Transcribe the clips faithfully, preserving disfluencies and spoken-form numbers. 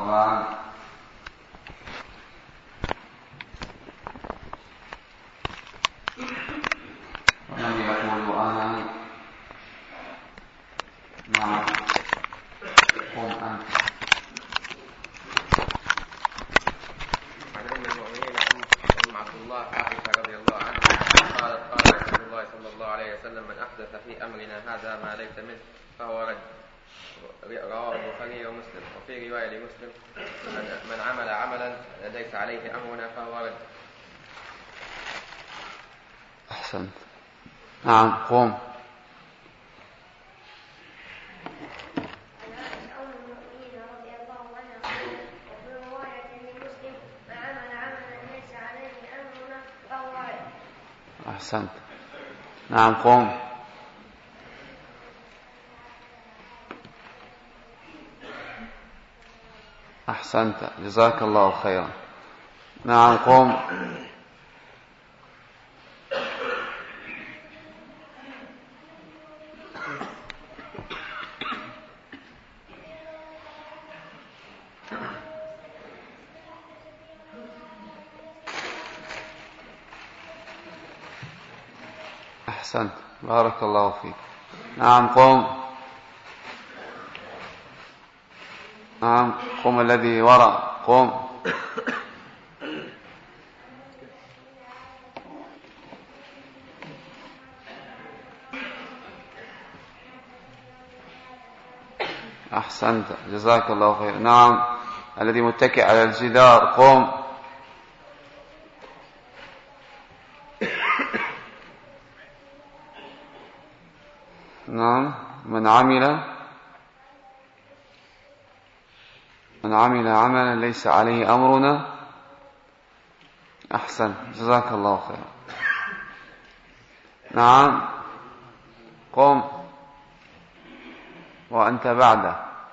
وبعد. ومن يقول أنا نعم قم أنت. عن أم المؤمنين أم عبد الله عائشة رضي الله عنها قالت قال رسول الله صلى الله عليه وسلم: من أحدث في أمرنا هذا ما ليس منه فهو رد. رواه البخاري ومسلم. وفي رواية لمسلم: من عمل عملا ليس عليه أمرنا فهو رد. أحسنت. نعم قم. أحسنت. نعم قم. أحسنت جزاك الله خيرا. نعم قم. أحسنت بارك الله فيك. نعم قم. نعم قم الذي وراء قم. أحسنت جزاك الله خير. نعم الذي متكئ على الجدار قم. نعم من عمل من عمل عملا ليس عليه أمرنا. أحسن جزاك الله خير. نعم قم وأنت بعده.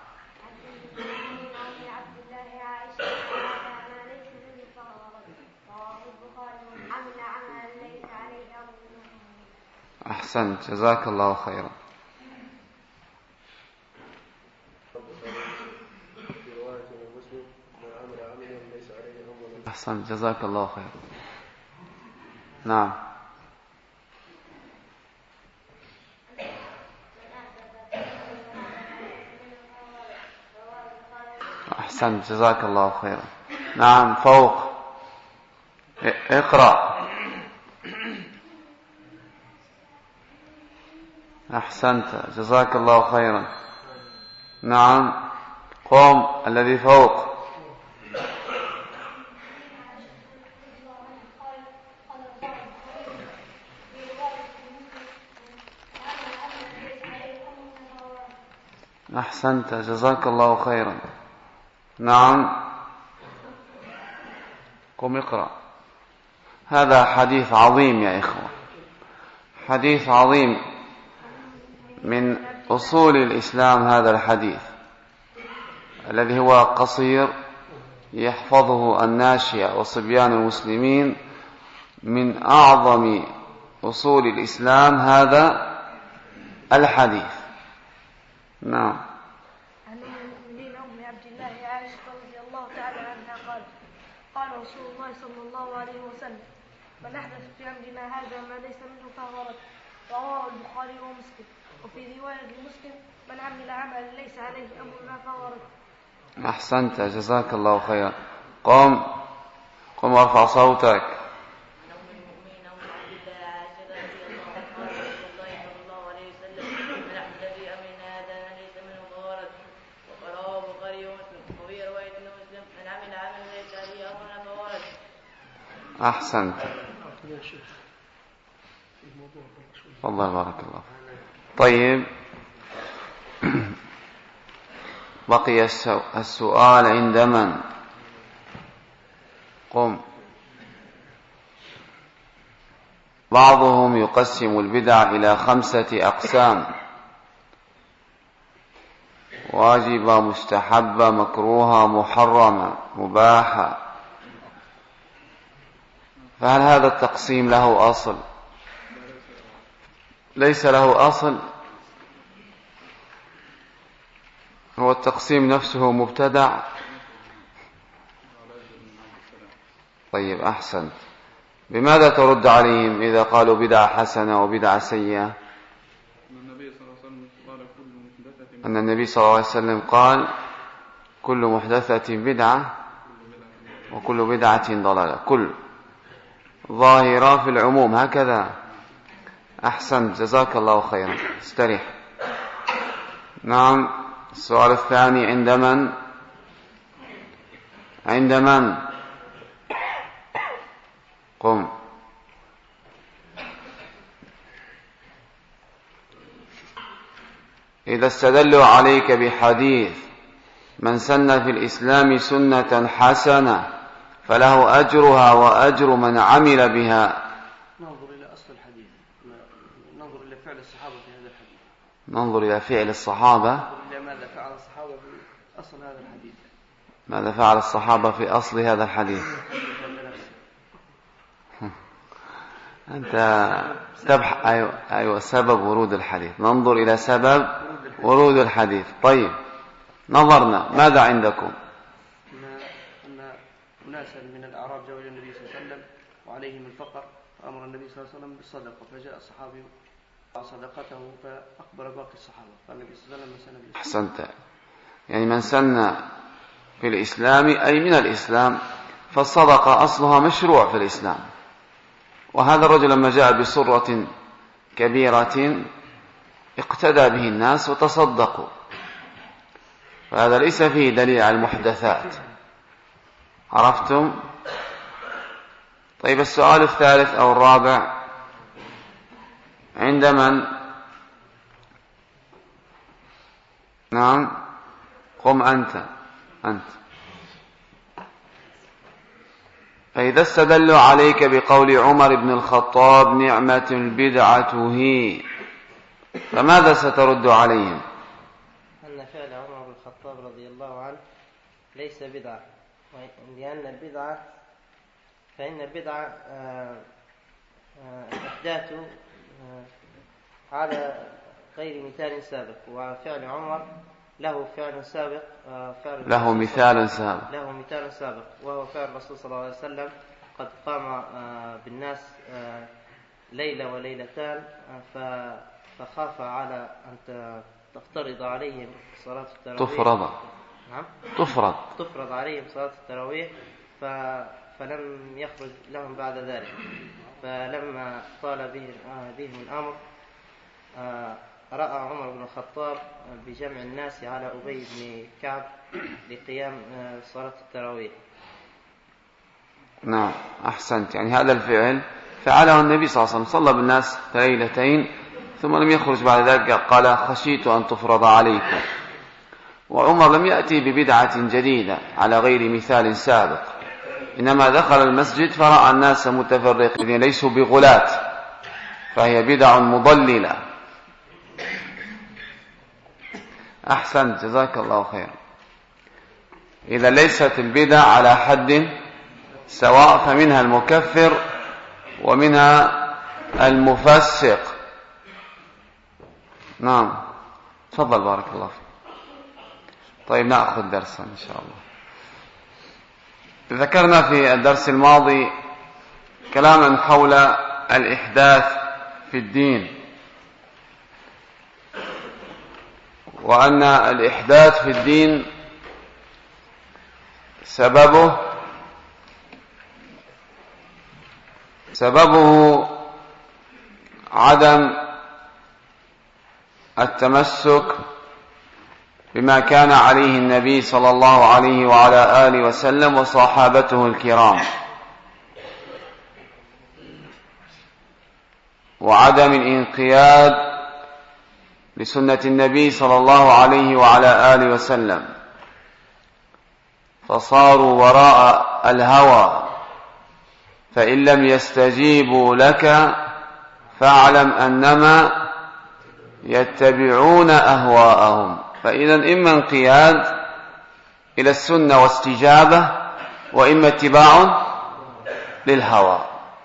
أحسن جزاك الله خيرا. أحسن جزاك الله خير. نعم أحسن جزاك الله خيرا. نعم فوق اقرأ. أحسنت جزاك الله خيرا. نعم قم الذي فوق. أحسنت جزاك الله خيرا. نعم قم اقرأ. هذا حديث عظيم يا إخوة، حديث عظيم من أصول الإسلام. هذا الحديث الذي هو قصير يحفظه الناشئة وصبيان المسلمين من أعظم أصول الإسلام هذا الحديث. نعم. عن أم المؤمنين أم عبد الله عائشة رضي الله تعالى عنها قال قال رسول الله صلى الله عليه وسلم: من أحدث في أمرنا هذا ما ليس منه فهو رد. رواه البخاري ومسلم. وفي رواية لمسلم: من عمل عملا ليس عليه أمرنا فهو رد. أحسنت جزاك الله خيرا. قم قم وارفع صوتك. أحسنت والله بارك الله. طيب بقي السؤال عند من؟ قم. بعضهم يقسم البدع إلى خمسة أقسام: واجبة، مستحبة، مكروهة، محرمة، مباحة. فهل هذا التقسيم له أصل؟ ليس له أصل. هو التقسيم نفسه مبتدع طيب أحسنت. بماذا ترد عليهم إذا قالوا بدعة حسنة وبدعة سيئة؟ أن النبي صلى الله عليه وسلم قال كل محدثة بدعة وكل بدعة ضلالة، كل ظاهرة في العموم هكذا. أحسنت جزاك الله خيرا، استريح. نعم. السؤال الثاني عند من؟ عند من؟ قم. إذا استدلوا عليك بحديث من سن في الإسلام سنة حسنة فله أجرها وأجر من عمل بها، ننظر إلى أصل الحديث، ننظر إلى فعل الصحابة في هذا الحديث، ننظر إلى فعل الصحابة، إلى ماذا فعل الصحابة في أصل هذا الحديث، ماذا فعل الصحابة في أصل هذا الحديث. أنت تبحث. أيوة. أيوة سبب ورود الحديث، ننظر إلى سبب ورود الحديث. طيب نظرنا، ماذا عندكم؟ أن أناسا من الأعراب جاءوا إلى النبي صلى الله عليه وسلم وعليهم الفقر، فأمر النبي صلى الله عليه وسلم بالصدقة، فجاء الصحابي صدقته فأقبل باقي الصحابة، قال النبي صلى الله عليه وسلم من سن. أحسنت. يعني من سن في الإسلام أي من الإسلام، فالصدقة أصلها مشروع في الإسلام. وهذا الرجل لما جاء بصرة كبيرة اقتدى به الناس وتصدقوا، فهذا ليس فيه دليل على المحدثات. عرفتم؟ طيب السؤال الثالث أو الرابع عند من؟ نعم قم أنت. أنت فإذا استدلوا عليك بقول عمر بن الخطاب نعمة البدعة هي، فماذا سترد عليهم؟ أن فعل عمر بن الخطاب رضي الله عنه ليس بدعة، لأن البدعة فإن البدعة إحداث على غير مثال سابق، وفعل عمر له فعل سابق، فعل له مثال سابق له مثال سابق وهو فعل الرسول صلى الله عليه وسلم. قد قام بالناس ليلة وليلتان فخاف على أن تفترض عليهم صلاة التراويح، تفرض نعم تفرض تفرض عليهم صلاة التراويح، فلم يخرج لهم بعد ذلك. فلما طال بهم الأمر رأى عمر بن الخطاب بجمع الناس على أبي بن كعب لقيام صلاة التراويح. نعم أحسنت. يعني هذا الفعل فعله النبي صلى الله عليه وسلم، صلى بالناس ليلتين ثم لم يخرج بعد ذلك، قال خشيت أن تفرض عليكم. وعمر لم يأتي ببدعة جديدة على غير مثال سابق، إنما دخل المسجد فرأى الناس متفرقين ليسوا بغلاة، فهي بدع مضللة. أحسنت جزاك الله خيرا. إذا ليست البدع على حد سواء، فمنها المكفر ومنها المفسق. نعم تفضل بارك الله فيك. طيب نأخذ درسا إن شاء الله. ذكرنا في الدرس الماضي كلاما حول الإحداث في الدين، وأن الإحداث في الدين سببه سببه عدم التمسك بما كان عليه النبي صلى الله عليه وعلى آله وسلم وصحابته الكرام، وعدم الانقياد لسنة النبي صلى الله عليه وعلى آله وسلم، فصاروا وراء الهوى. فإن لم يستجيبوا لك فاعلم أنما يتبعون أهواءهم. فإذا إما انقياد إلى السنة واستجابة، وإما اتباع للهوى.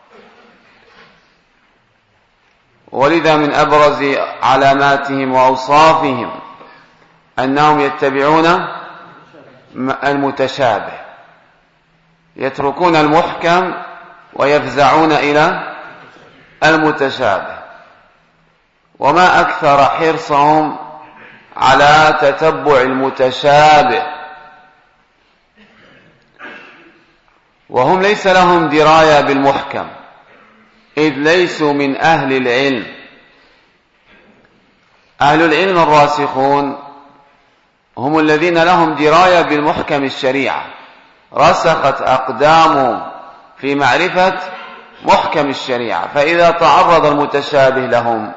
ولذا من أبرز علاماتهم وأوصافهم أنهم يتبعون المتشابه، يتركون المحكم ويفزعون إلى المتشابه. وما أكثر حرصهم على تتبع المتشابه، وهم ليس لهم دراية بالمحكم، إذ ليسوا من أهل العلم. أهل العلم الراسخون هم الذين لهم دراية بالمحكم الشريعة، رسخت أقدامهم في معرفة محكم الشريعة، فإذا تعرض المتشابه لهم،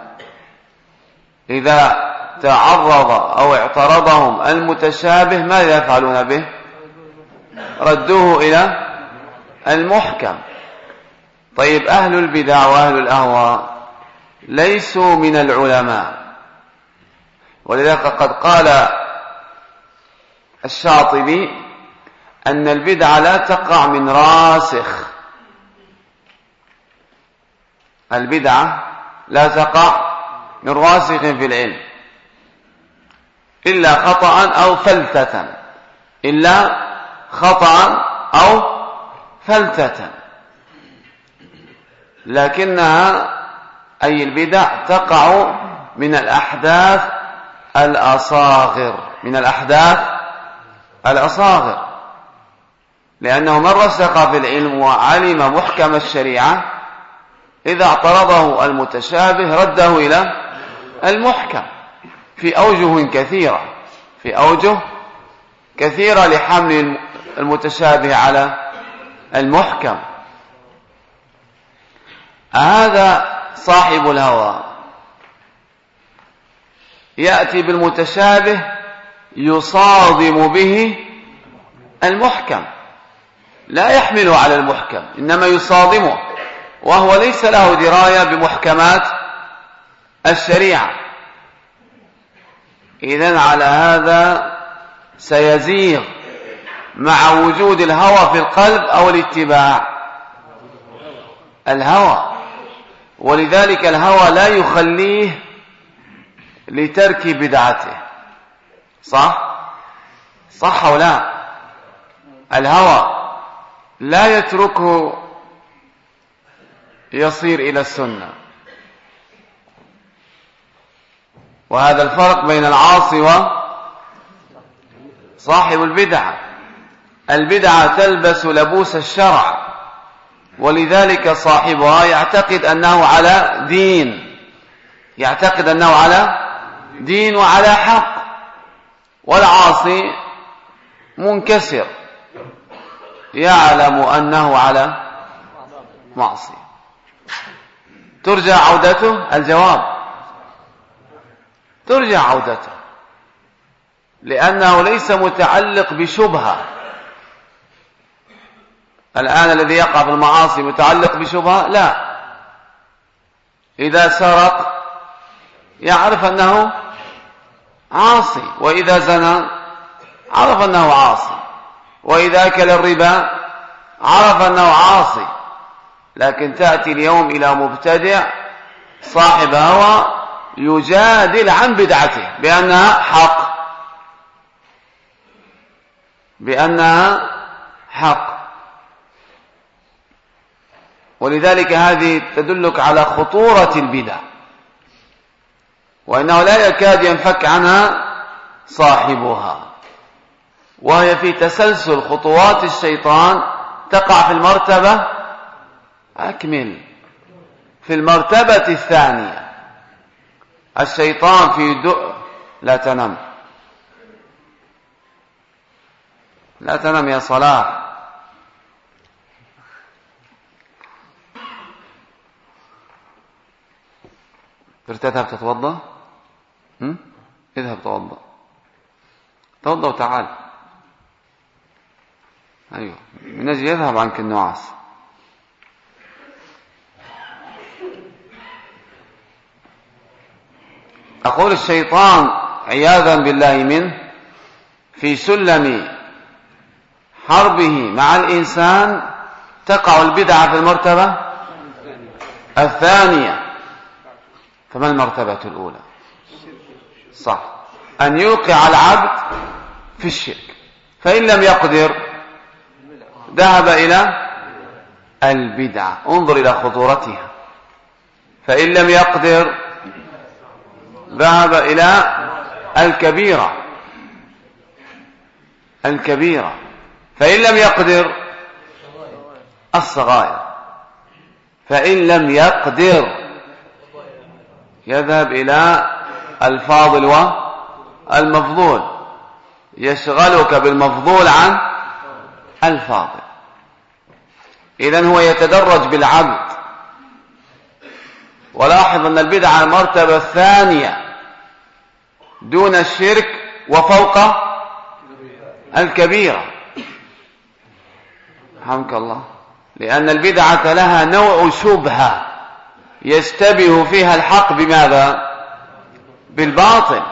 إذا تعرض أو اعترضهم المتشابه، ماذا يفعلون به؟ ردوه إلى المحكم. طيب أهل البدع وأهل الأهواء ليسوا من العلماء، ولذلك قد قال الشاطبي أن البدعة لا تقع من راسخ، البدعة لا تقع من راسخ في العلم إلا خطأ أو فلتة، إلا خطأ أو فلتة، لكنها أي البدع تقع من الأحداث الأصاغر، من الأحداث الأصاغر، لأنه من رسخ في العلم وعلم محكم الشريعة إذا اعترضه المتشابه رده إلى المحكم في أوجه كثيرة، في أوجه كثيرة لحمل المتشابه على المحكم. هذا صاحب الهوى يأتي بالمتشابه يصادم به المحكم، لا يحمله على المحكم، إنما يصادمه، وهو ليس له دراية بمحكمات الشريعة. إذن على هذا سيزيغ مع وجود الهوى في القلب أو الاتباع، الهوى، ولذلك الهوى لا يخليه لترك بدعته. صح؟ صح أو لا؟ الهوى لا يتركه يصير إلى السنة، وهذا الفرق بين العاصي وصاحب البدعة. البدعة تلبس لبوس الشرع، ولذلك صاحبها يعتقد أنه على دين، يعتقد أنه على دين وعلى حق، والعاصي منكسر يعلم أنه على معصية. ترجى عودته؟ الجواب ترجى عودته، لأنه ليس متعلق بشبهة. الآن الذي يقع في المعاصي متعلق بشبهة؟ لا. إذا سرق يعرف أنه عاصي، وإذا زنى عرف أنه عاصي، وإذا أكل الربا عرف أنه عاصي. لكن تأتي اليوم إلى مبتدع صاحب هوى يجادل عن بدعته بأنها حق، بأنها حق. ولذلك هذه تدلك على خطورة البدع، وإنه لا يكاد ينفك عنها صاحبها، وهي في تسلسل خطوات الشيطان تقع في المرتبة أكمل، في المرتبة الثانية. الشيطان في دؤ لا تنم، لا تنم يا صلاح. تذهب تتوضأ؟ هم؟ اذهب توضأ، توضأ وتعال. أيوه، من أجل يذهب عنك النعاس. أقول الشيطان عياذا بالله منه في سلم حربه مع الإنسان تقع البدعة في المرتبة الثانية. فما المرتبة الأولى؟ صح، أن يوقع العبد في الشرك، فإن لم يقدر ذهب إلى البدعة. انظر إلى خطورتها. فإن لم يقدر ذهب إلى الكبيرة الكبيرة فإن لم يقدر الصغائر. فإن لم يقدر يذهب إلى الفاضل والمفضول، يشغلك بالمفضول عن الفاضل. إذن هو يتدرج بالعبد. ولاحظ أن البدعة المرتبة الثانية دون الشرك وفوق الكبيرة. رحمك الله. لأن البدعة لها نوع شبهة يشتبه فيها الحق بماذا؟ بالباطل.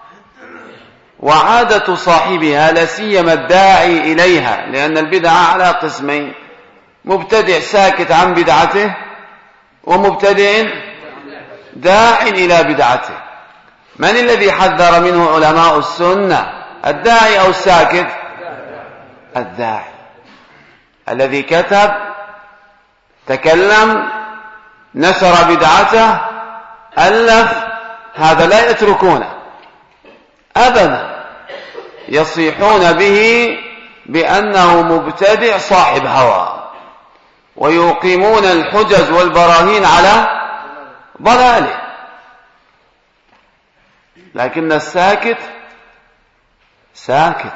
وعادة صاحبها لا سيما الداعي إليها، لأن البدعة على قسمين: مبتدع ساكت عن بدعته، ومبتدع داع إلى بدعته. من الذي حذر منه علماء السنة؟ الداعي أو الساكت؟ الداعي الذي كتب، تكلم، نشر بدعته، ألف. هذا لا يتركونه أبدا، يصيحون به بأنه مبتدع صاحب هوى، ويقيمون الحجج والبراهين على ضلاله. لكن الساكت ساكت.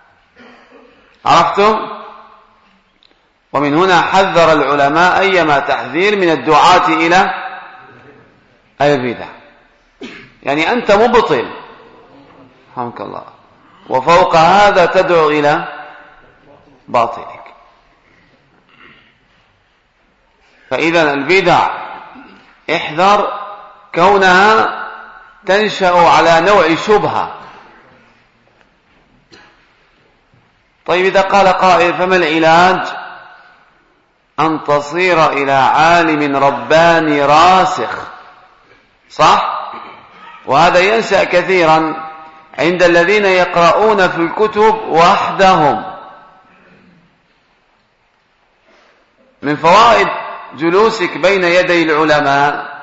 عرفتم؟ ومن هنا حذر العلماء أيما تحذير من الدعاة إلى البدع. يعني أنت مبطل، رحمك الله، وفوق هذا تدعو إلى باطلك. فإذا البدع احذر كونها تنشأ على نوع شبهة. طيب إذا قال قائل: فما العلاج؟ أن تصير إلى عالم رباني راسخ. صح؟ وهذا ينشأ كثيرا عند الذين يقرؤون في الكتب وحدهم. من فوائد جلوسك بين يدي العلماء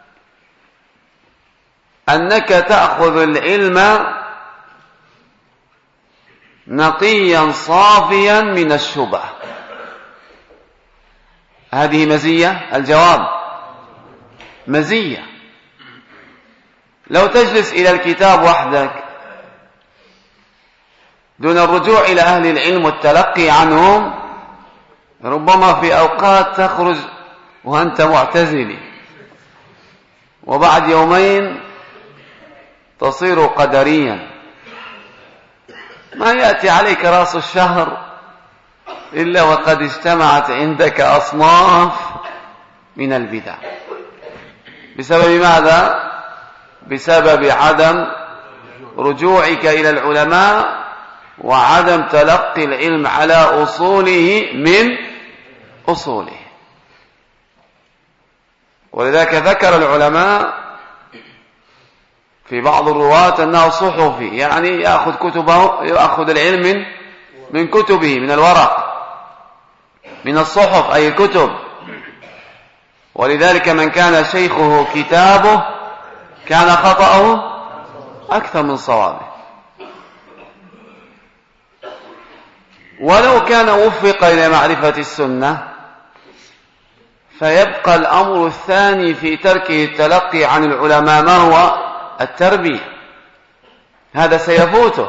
أنك تأخذ العلم نقيا صافيا من الشبه. هذه مزية. الجواب مزية. لو تجلس إلى الكتاب وحدك دون الرجوع إلى أهل العلم والتلقي عنهم، ربما في أوقات تخرج وأنت معتزلي، وبعد يومين تصير قدريا. ما يأتي عليك رأس الشهر إلا وقد اجتمعت عندك أصناف من البدع. بسبب ماذا؟ بسبب عدم رجوعك إلى العلماء وعدم تلقي العلم على أصوله من أصوله. ولذلك ذكر العلماء في بعض الرواة أنه صحفي، يعني يأخذ كتبه، يأخذ العلم من من كتبه، من الورق، من الصحف أي الكتب. ولذلك من كان شيخه كتابه كان خطأه أكثر من صوابه. ولو كان وفق إلى معرفة السنة فيبقى الأمر الثاني في تركه التلقي عن العلماء، ما هو؟ التربية. هذا سيفوته،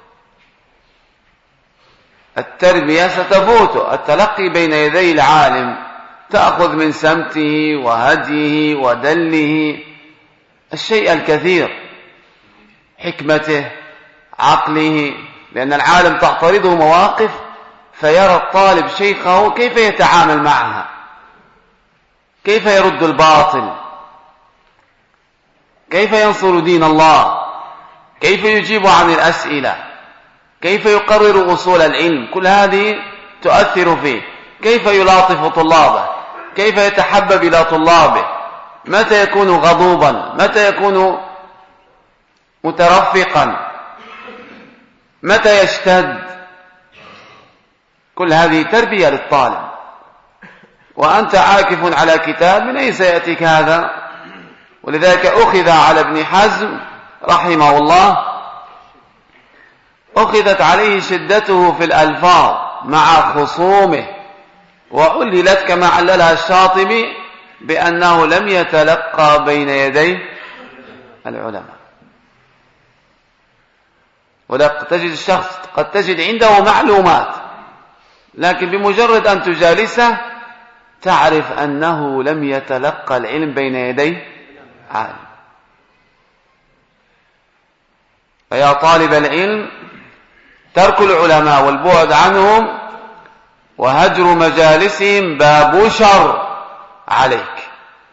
التربية ستفوته. التلقي بين يدي العالم تأخذ من سمته وهديه ودله الشيء الكثير، حكمته، عقله، لأن العالم تعترضه مواقف فيرى الطالب شيخه كيف يتعامل معها، كيف يرد الباطل، كيف ينصر دين الله، كيف يجيب عن الأسئلة، كيف يقرر أصول العلم. كل هذه تؤثر فيه. كيف يلاطف طلابه، كيف يتحبب إلى طلابه، متى يكون غضوبا، متى يكون مترفقا، متى يشتد. كل هذه تربية للطالب. وأنت عاكف على كتاب، من أين سيأتيك هذا؟ ولذلك أخذ على ابن حزم رحمه الله، أخذت عليه شدته في الألفاظ مع خصومه، وعللت كما عللها الشاطبي بأنه لم يتلقى بين يدي العلماء. ولقد تجد الشخص قد تجد عنده معلومات، لكن بمجرد أن تجالسه تعرف أنه لم يتلقى العلم بين يدي عالم. فيا طالب العلم، ترك العلماء والبعد عنهم وهجر مجالسهم باب شر عليك.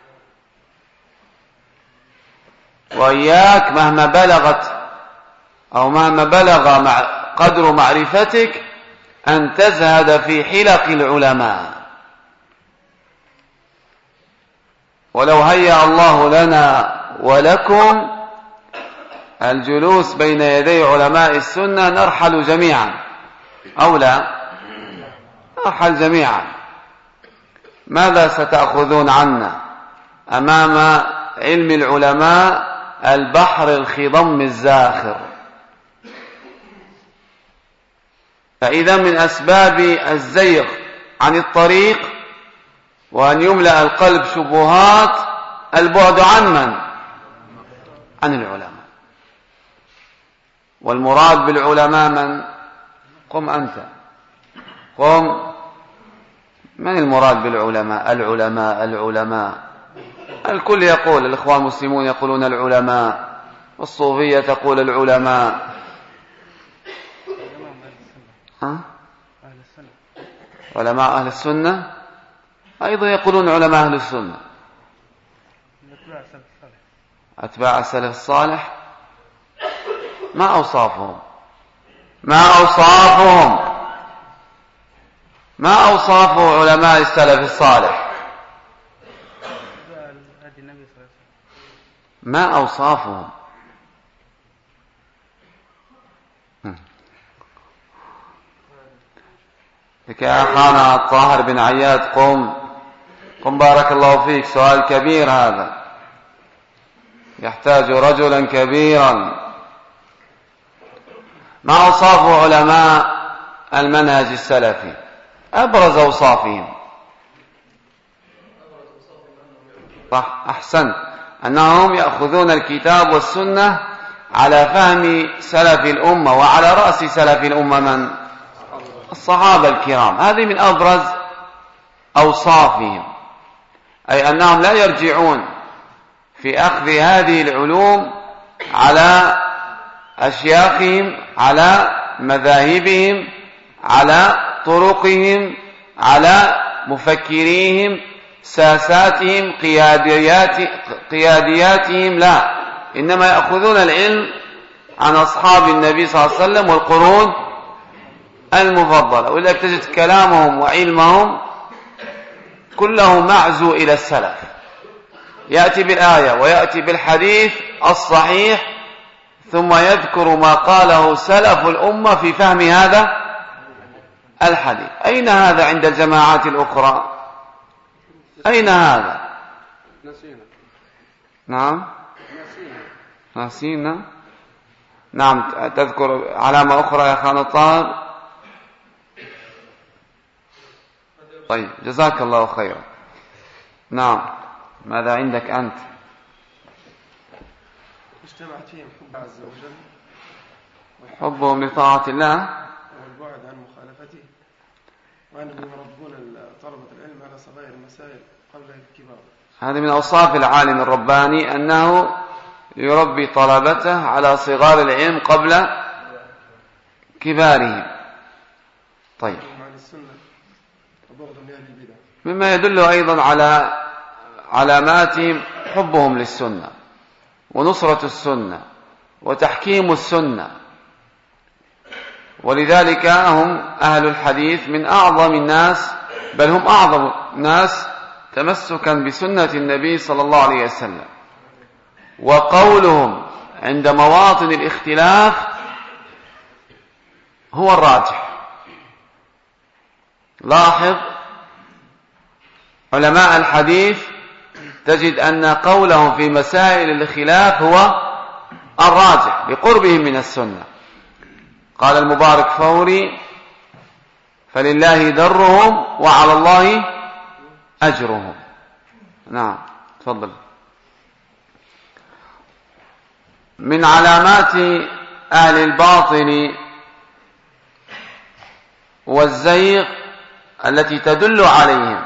وإياك مهما بلغت أو مهما بلغ مع قدر معرفتك أن تزهد في حلق العلماء. ولو هيأ الله لنا ولكم الجلوس بين يدي علماء السنة نرحل جميعا، أو لا نرحل جميعا. ماذا ستأخذون عنا أمام علم العلماء؟ البحر الخضم الزاخر. فإذا من أسباب الزيغ عن الطريق وأن يملأ القلب شبهات البعد عن من؟ عن العلماء. والمراد بالعلماء من؟ قم أنت، قم. من المراد بالعلماء؟ العلماء العلماء الكل يقول، الإخوان المسلمون يقولون العلماء، والصوفية تقول العلماء. ها؟ علماء أهل السنة أيضا يقولون علماء أهل السنة، أتباع السلف الصالح. ما أوصافهم؟ ما أوصافهم؟ ما أوصاف علماء السلف الصالح؟ ما أوصافهم؟ لك يا أخانا الطاهر بن عياد، قم قم بارك الله فيك. سؤال كبير هذا، يحتاج رجلا كبيرا. ما أوصاف علماء المنهج السلفي؟ أبرز أوصافهم. صح، أحسنت، أنهم يأخذون الكتاب والسنة على فهم سلف الأمة، وعلى رأس سلف الأمة من؟ الصحابة الكرام. هذه من أبرز أوصافهم، أي أنهم لا يرجعون في أخذ هذه العلوم على أشياخهم، على مذاهبهم، على طرقهم، على مفكريهم، ساساتهم، قياديات قيادياتهم، لا، إنما يأخذون العلم عن أصحاب النبي صلى الله عليه وسلم والقرون المفضلة. ولذلك تجد كلامهم وعلمهم كله معزو إلى السلف، يأتي بالآية ويأتي بالحديث الصحيح، ثم يذكر ما قاله سلف الأمة في فهم هذا الحديث. أين هذا عند الجماعات الأخرى؟ أين هذا؟ نسينا. نعم نسينا. نعم، تذكر علامة أخرى يا خان الطاهر؟ طيب، جزاك الله خيرا. نعم، ماذا عندك أنت؟ اجتمعت فيهم حب عز وجل، حبهم لطاعة الله والبعد عن مخالفته، وأنهم يربون طلبة العلم على صغير المسائل قبل الكبار. هذه من أوصاف العالم الرباني، أنه يربي طلبته على صغار العلم قبل كبارهم. طيب، مما يدل أيضا على علاماتهم حبهم للسنة ونصرة السنة وتحكيم السنة. ولذلك هم أهل الحديث من أعظم الناس، بل هم أعظم الناس تمسكا بسنة النبي صلى الله عليه وسلم. وقولهم عند مواطن الاختلاف هو الراجح، لاحظ علماء الحديث تجد أن قولهم في مسائل الخلاف هو الراجح لقربهم من السنة. قال المبارك فوري: فلله درهم وعلى الله أجرهم. نعم تفضل. من علامات أهل الباطل والزيغ التي تدل عليهم.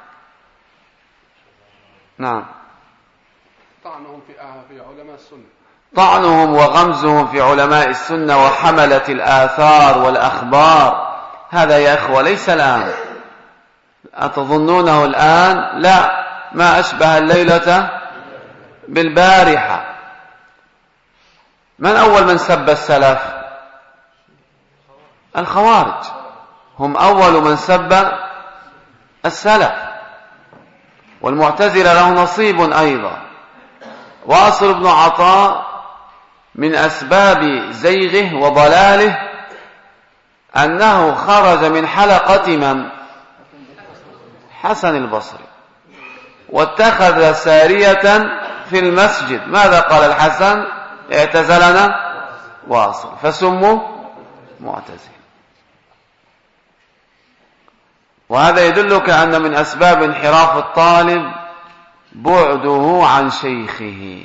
نعم. طعنهم في في علماء السنة، طعنهم وغمزهم في علماء السنة وحملة الآثار والأخبار. هذا يا إخوة ليس الآن، أتظنونه الآن؟ لا، ما أشبه الليلة بالبارحة. من أول من سب السلف؟ الخوارج، هم أول من سب السلف. والمعتزلة له نصيب أيضا. واصل بن عطاء من أسباب زيغه وضلاله أنه خرج من حلقة من؟ حسن البصري، واتخذ سارية في المسجد. ماذا قال الحسن؟ اعتزلنا واصل، فسموا معتزلة. وهذا يدلك أن من أسباب انحراف الطالب بعده عن شيخه.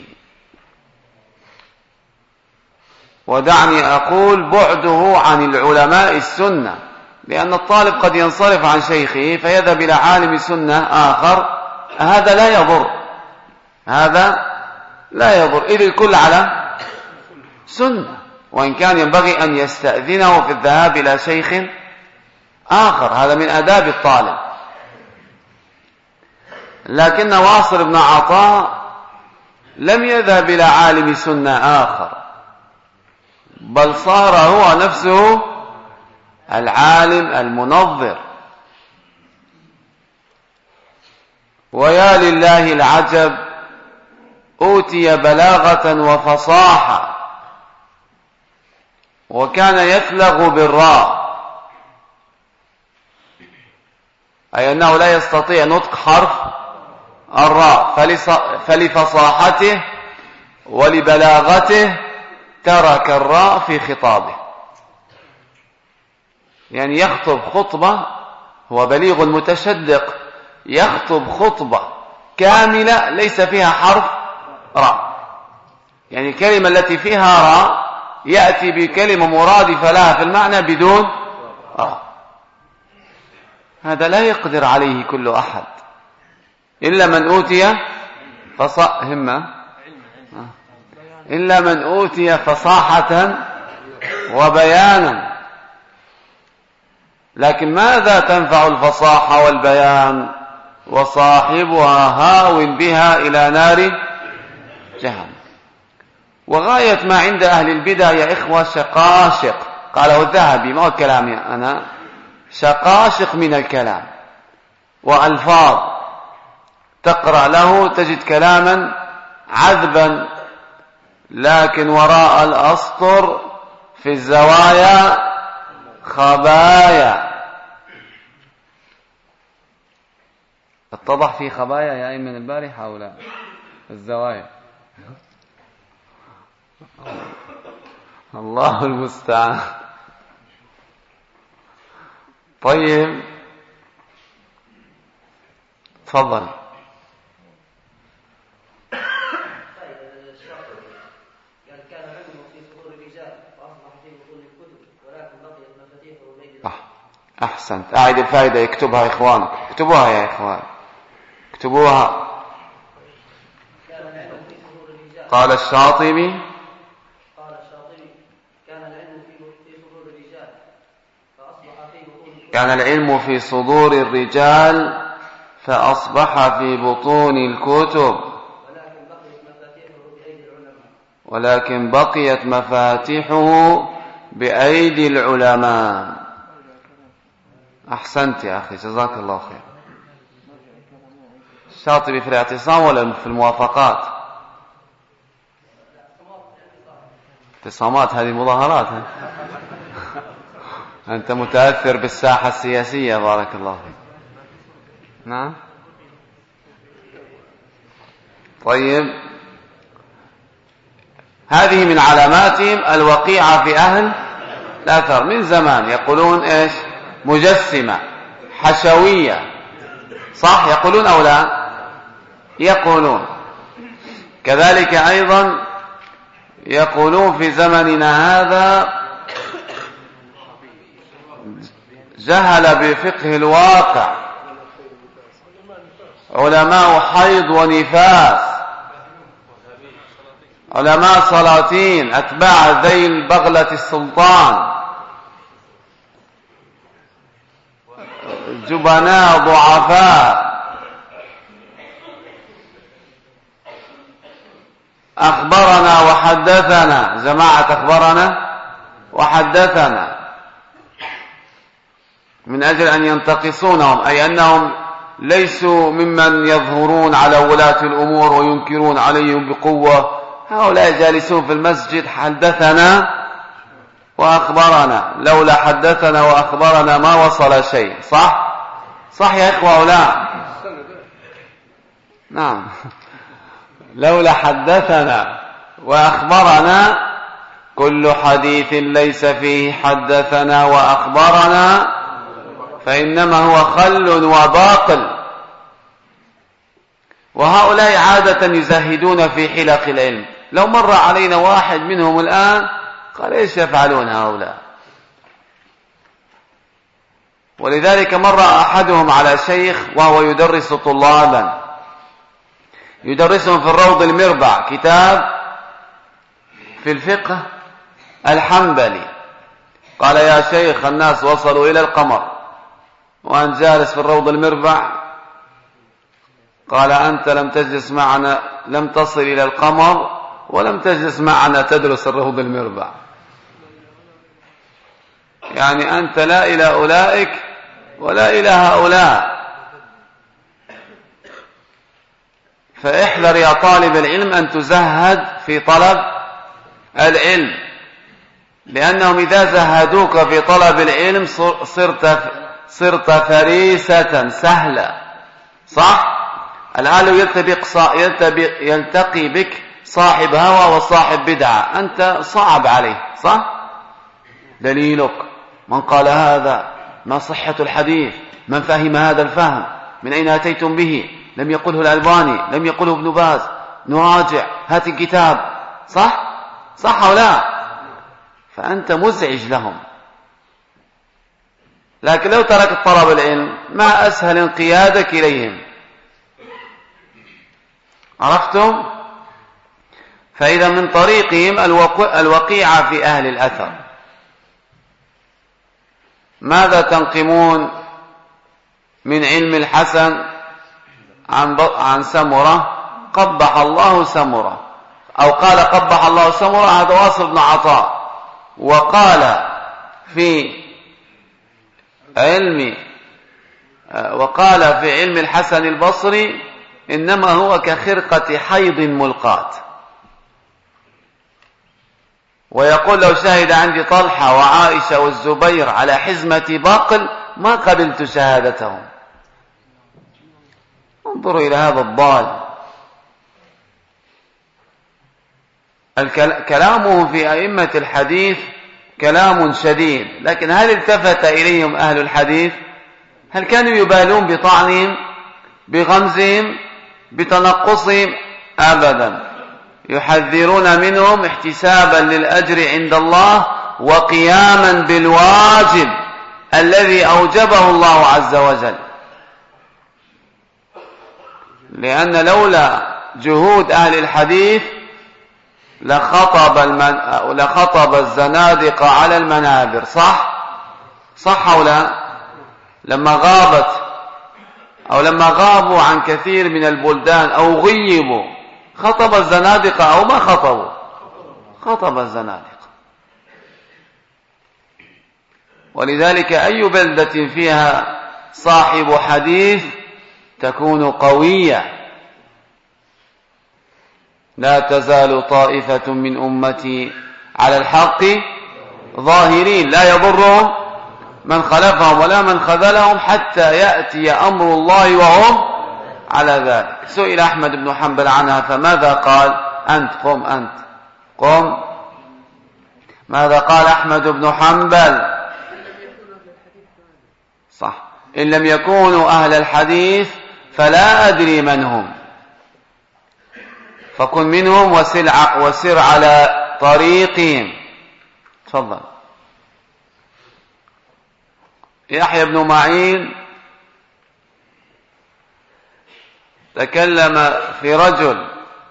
ودعني أقول بعده عن العلماء السنة، لأن الطالب قد ينصرف عن شيخه فيذهب إلى عالم سنة آخر. هذا لا يضر، هذا لا يضر، إذ الكل على سنة، وإن كان ينبغي أن يستأذنه في الذهاب إلى شيخ آخر، هذا من آداب الطالب. لكن واصل بن عطاء لم يذهب إلى عالم سنة آخر، بل صار هو نفسه العالم المنظر. ويا لله العجب، أوتي بلاغة وفصاحة، وكان يفلغ بالراء، أي أنه لا يستطيع نطق حرف الراء، فلفصاحته ولبلاغته ترك الراء في خطابه. يعني يخطب خطبة، هو بليغ متشدق، يخطب خطبة كاملة ليس فيها حرف راء، يعني الكلمة التي فيها راء يأتي بكلمة مرادفة لها في المعنى بدون راء. هذا لا يقدر عليه كل أحد إلا من أوتي فصا همة إلا من أوتي فصاحة وبيانا. لكن ماذا تنفع الفصاحة والبيان وصاحبها هاو بها إلى نار جهنم؟ وغاية ما عند أهل البدع يا إخوة شقاشق، قاله الذهبي، ما هو كلامي أنا، شقاشق من الكلام وألفاظ تقرأ له تجد كلاما عذبا، لكن وراء الأسطر في الزوايا خبايا. اتضح في خبايا يا أيمن البارحة أو لا؟ الزوايا الله المستعان. طيب تفضل. أحسنت، أعد الفائدة يكتبها إخوانك، اكتبوها يا إخوان، اكتبوها. قال الشاطبي كان العلم في صدور الرجال فأصبح في بطون الكتب، ولكن بقيت مفاتيحه بأيدي العلماء. أحسنت يا أخي، جزاك الله خير. الشاطبي في الاعتصام ولا في الموافقات؟ اعتصامات هذه مظاهرات. أنت متأثر بالساحة السياسية بارك الله فيك. نعم طيب، هذه من علاماتهم الوقيعة في أهل الأثر من زمان. يقولون إيش؟ مجسمة، حشوية، صح؟ يقولون أو لا؟ يقولون. كذلك أيضا يقولون في زمننا هذا جهل بفقه الواقع، علماء حيض ونفاس، علماء سلاطين، أتباع ذيل بغلة السلطان، جبناء ضعفاء. أخبرنا وحدثنا، جماعة أخبرنا وحدثنا، من أجل أن ينتقصونهم، أي أنهم ليسوا ممن يظهرون على ولاة الأمور وينكرون عليهم بقوة. هؤلاء جالسون في المسجد حدثنا وأخبرنا، لولا حدثنا وأخبرنا ما وصل شيء. صح؟ صح يا إخوة أو لا؟ نعم، لولا حدثنا وأخبرنا كل حديث ليس فيه حدثنا وأخبرنا فإنما هو خل وباطل. وهؤلاء عادة يزهدون في حلق العلم. لو مر علينا واحد منهم الآن قال إيش يفعلون هؤلاء؟ ولذلك مر أحدهم على شيخ وهو يدرس طلابا، يدرسهم في الروض المربع كتاب في الفقه الحنبلي. قال يا شيخ الناس وصلوا إلى القمر وأنت جالس في الروض المربع. قال أنت لم تجلس معنا، لم تصل إلى القمر ولم تجلس معنا تدرس الروض المربع. يعني أنت لا إلى أولئك ولا إلى هؤلاء. فاحذر يا طالب العلم أن تزهد في طلب العلم، لأنهم إذا زهدوك في طلب العلم صرت صرت فريسة سهلة. صح؟ الآن لو يلتقي بك صاحب هوى وصاحب بدعة أنت صعب عليه. صح؟ دليلك من قال هذا، ما صحة الحديث، من فهم هذا الفهم، من أين أتيتم به، لم يقله الألباني، لم يقله ابن باز، نراجع، هات الكتاب. صح؟ صح أو لا؟ فأنت مزعج لهم. لكن لو تركت طلب العلم ما أسهل انقيادك إليهم. عرفتم؟ فإذا من طريقهم الوقيعة في أهل الأثر. ماذا تنقمون من علم الحسن عن عن سمرة؟ قبح الله سمرة، أو قال قبح الله سمرة، هذا واصل بن عطاء. وقال في علم وقال في علم الحسن البصري إنما هو كخرقة حيض ملقاة. ويقول لو شهد عندي طلحة وعائشة والزبير على حزمة بقل ما قبلت شهادتهم. انظروا إلى هذا الضال. كلامهم في أئمة الحديث كلام شديد، لكن هل التفت إليهم أهل الحديث؟ هل كانوا يبالون بطعنهم، بغمزهم، بتنقصهم؟ أبدا. يحذرون منهم احتسابا للأجر عند الله وقياما بالواجب الذي أوجبه الله عز وجل. لأن لولا جهود أهل الحديث لخطب, المن... لخطب الزنادقة على المنابر. صح؟ صح أو لا؟ لما غابت أو لما غابوا عن كثير من البلدان أو غيبوا خطب الزنادقة أو ما خطبوا؟ خطب الزنادقة. ولذلك أي بلدة فيها صاحب حديث تكون قوية. لا تزال طائفة من أمتي على الحق ظاهرين لا يضرهم من خلفهم ولا من خذلهم حتى يأتي أمر الله وهم على ذلك. سئل أحمد بن حنبل عنها فماذا قال؟ أنت قم أنت قم. ماذا قال أحمد بن حنبل؟ صح، إن لم يكونوا أهل الحديث فلا أدري من هم، فكن منهم وسر, وسر على طريقهم. تفضل. يحيى بن معين تكلم في رجل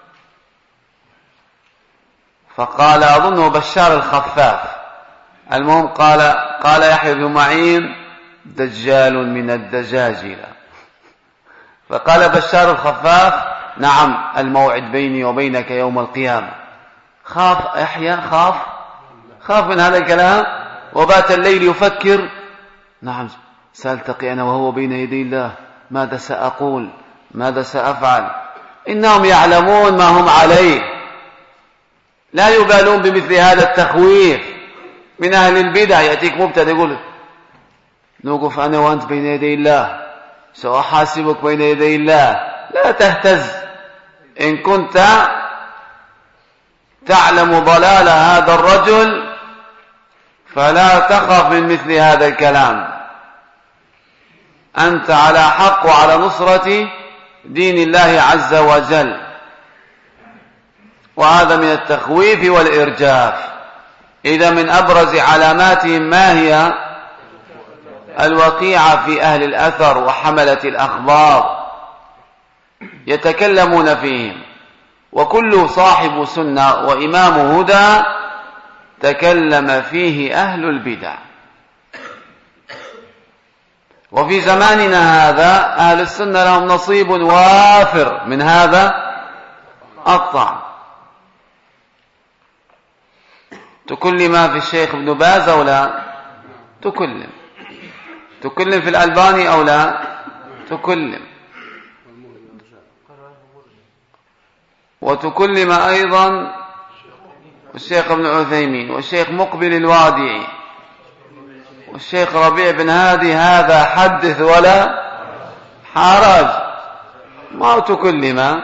فقال أظنه بشار الخفاف، المهم قال قال يحيى بن معين دجال من الدجاجلة، فقال بشار الخفاف نعم الموعد بيني وبينك يوم القيامة. خاف يحيى، خاف خاف من هذا الكلام، وبات الليل يفكر نعم سألتقي أنا وهو بين يدي الله، ماذا سأقول، ماذا سأفعل. إنهم يعلمون ما هم عليه، لا يبالون بمثل هذا التخويف من أهل البدع. يأتيك مبتدأ يقول نوقف أنا وأنت بين يدي الله، سأحاسبك بين يدي الله. لا تهتز، إن كنت تعلم ضلال هذا الرجل فلا تخف من مثل هذا الكلام، أنت على حق وعلى نصرة دين الله عز وجل. وهذا من التخويف والإرجاف. إذا من أبرز علاماتهم ما هي؟ الوقيعة في أهل الأثر وحملة الأخبار، يتكلمون فيهم، وكل صاحب سنة وإمام هدى تكلم فيه أهل البدع. وفي زماننا هذا أهل السنة لهم نصيب وافر من هذا الطعن. تكلم في الشيخ ابن باز أو لا؟ تكلم. تكلم في الألباني أو لا؟ تكلم. وتكلم أيضا الشيخ ابن عثيمين والشيخ مقبل الوادعي والشيخ ربيع بن هادي. هذا حدث ولا حرج، ما تكلم.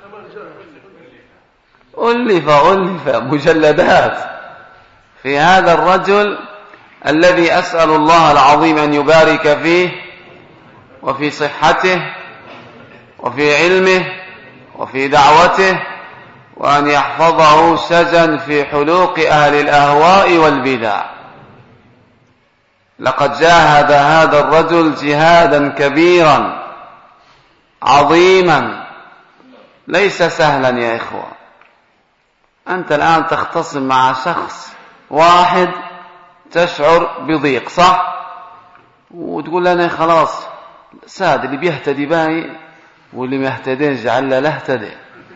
ألف ألف مجلدات في هذا الرجل الذي أسأل الله العظيم أن يبارك فيه وفي صحته وفي علمه وفي دعوته، وأن يحفظه سجن في حلوق أهل الأهواء والبدع. لقد جاهد هذا الرجل جهادا كبيرا عظيما ليس سهلا يا إخوة. أنت الآن تختصم مع شخص واحد تشعر بضيق، صح؟ وتقول لنا خلاص ساد اللي بيهتدي باي واللي ما يهتدين جعل له اهتدي.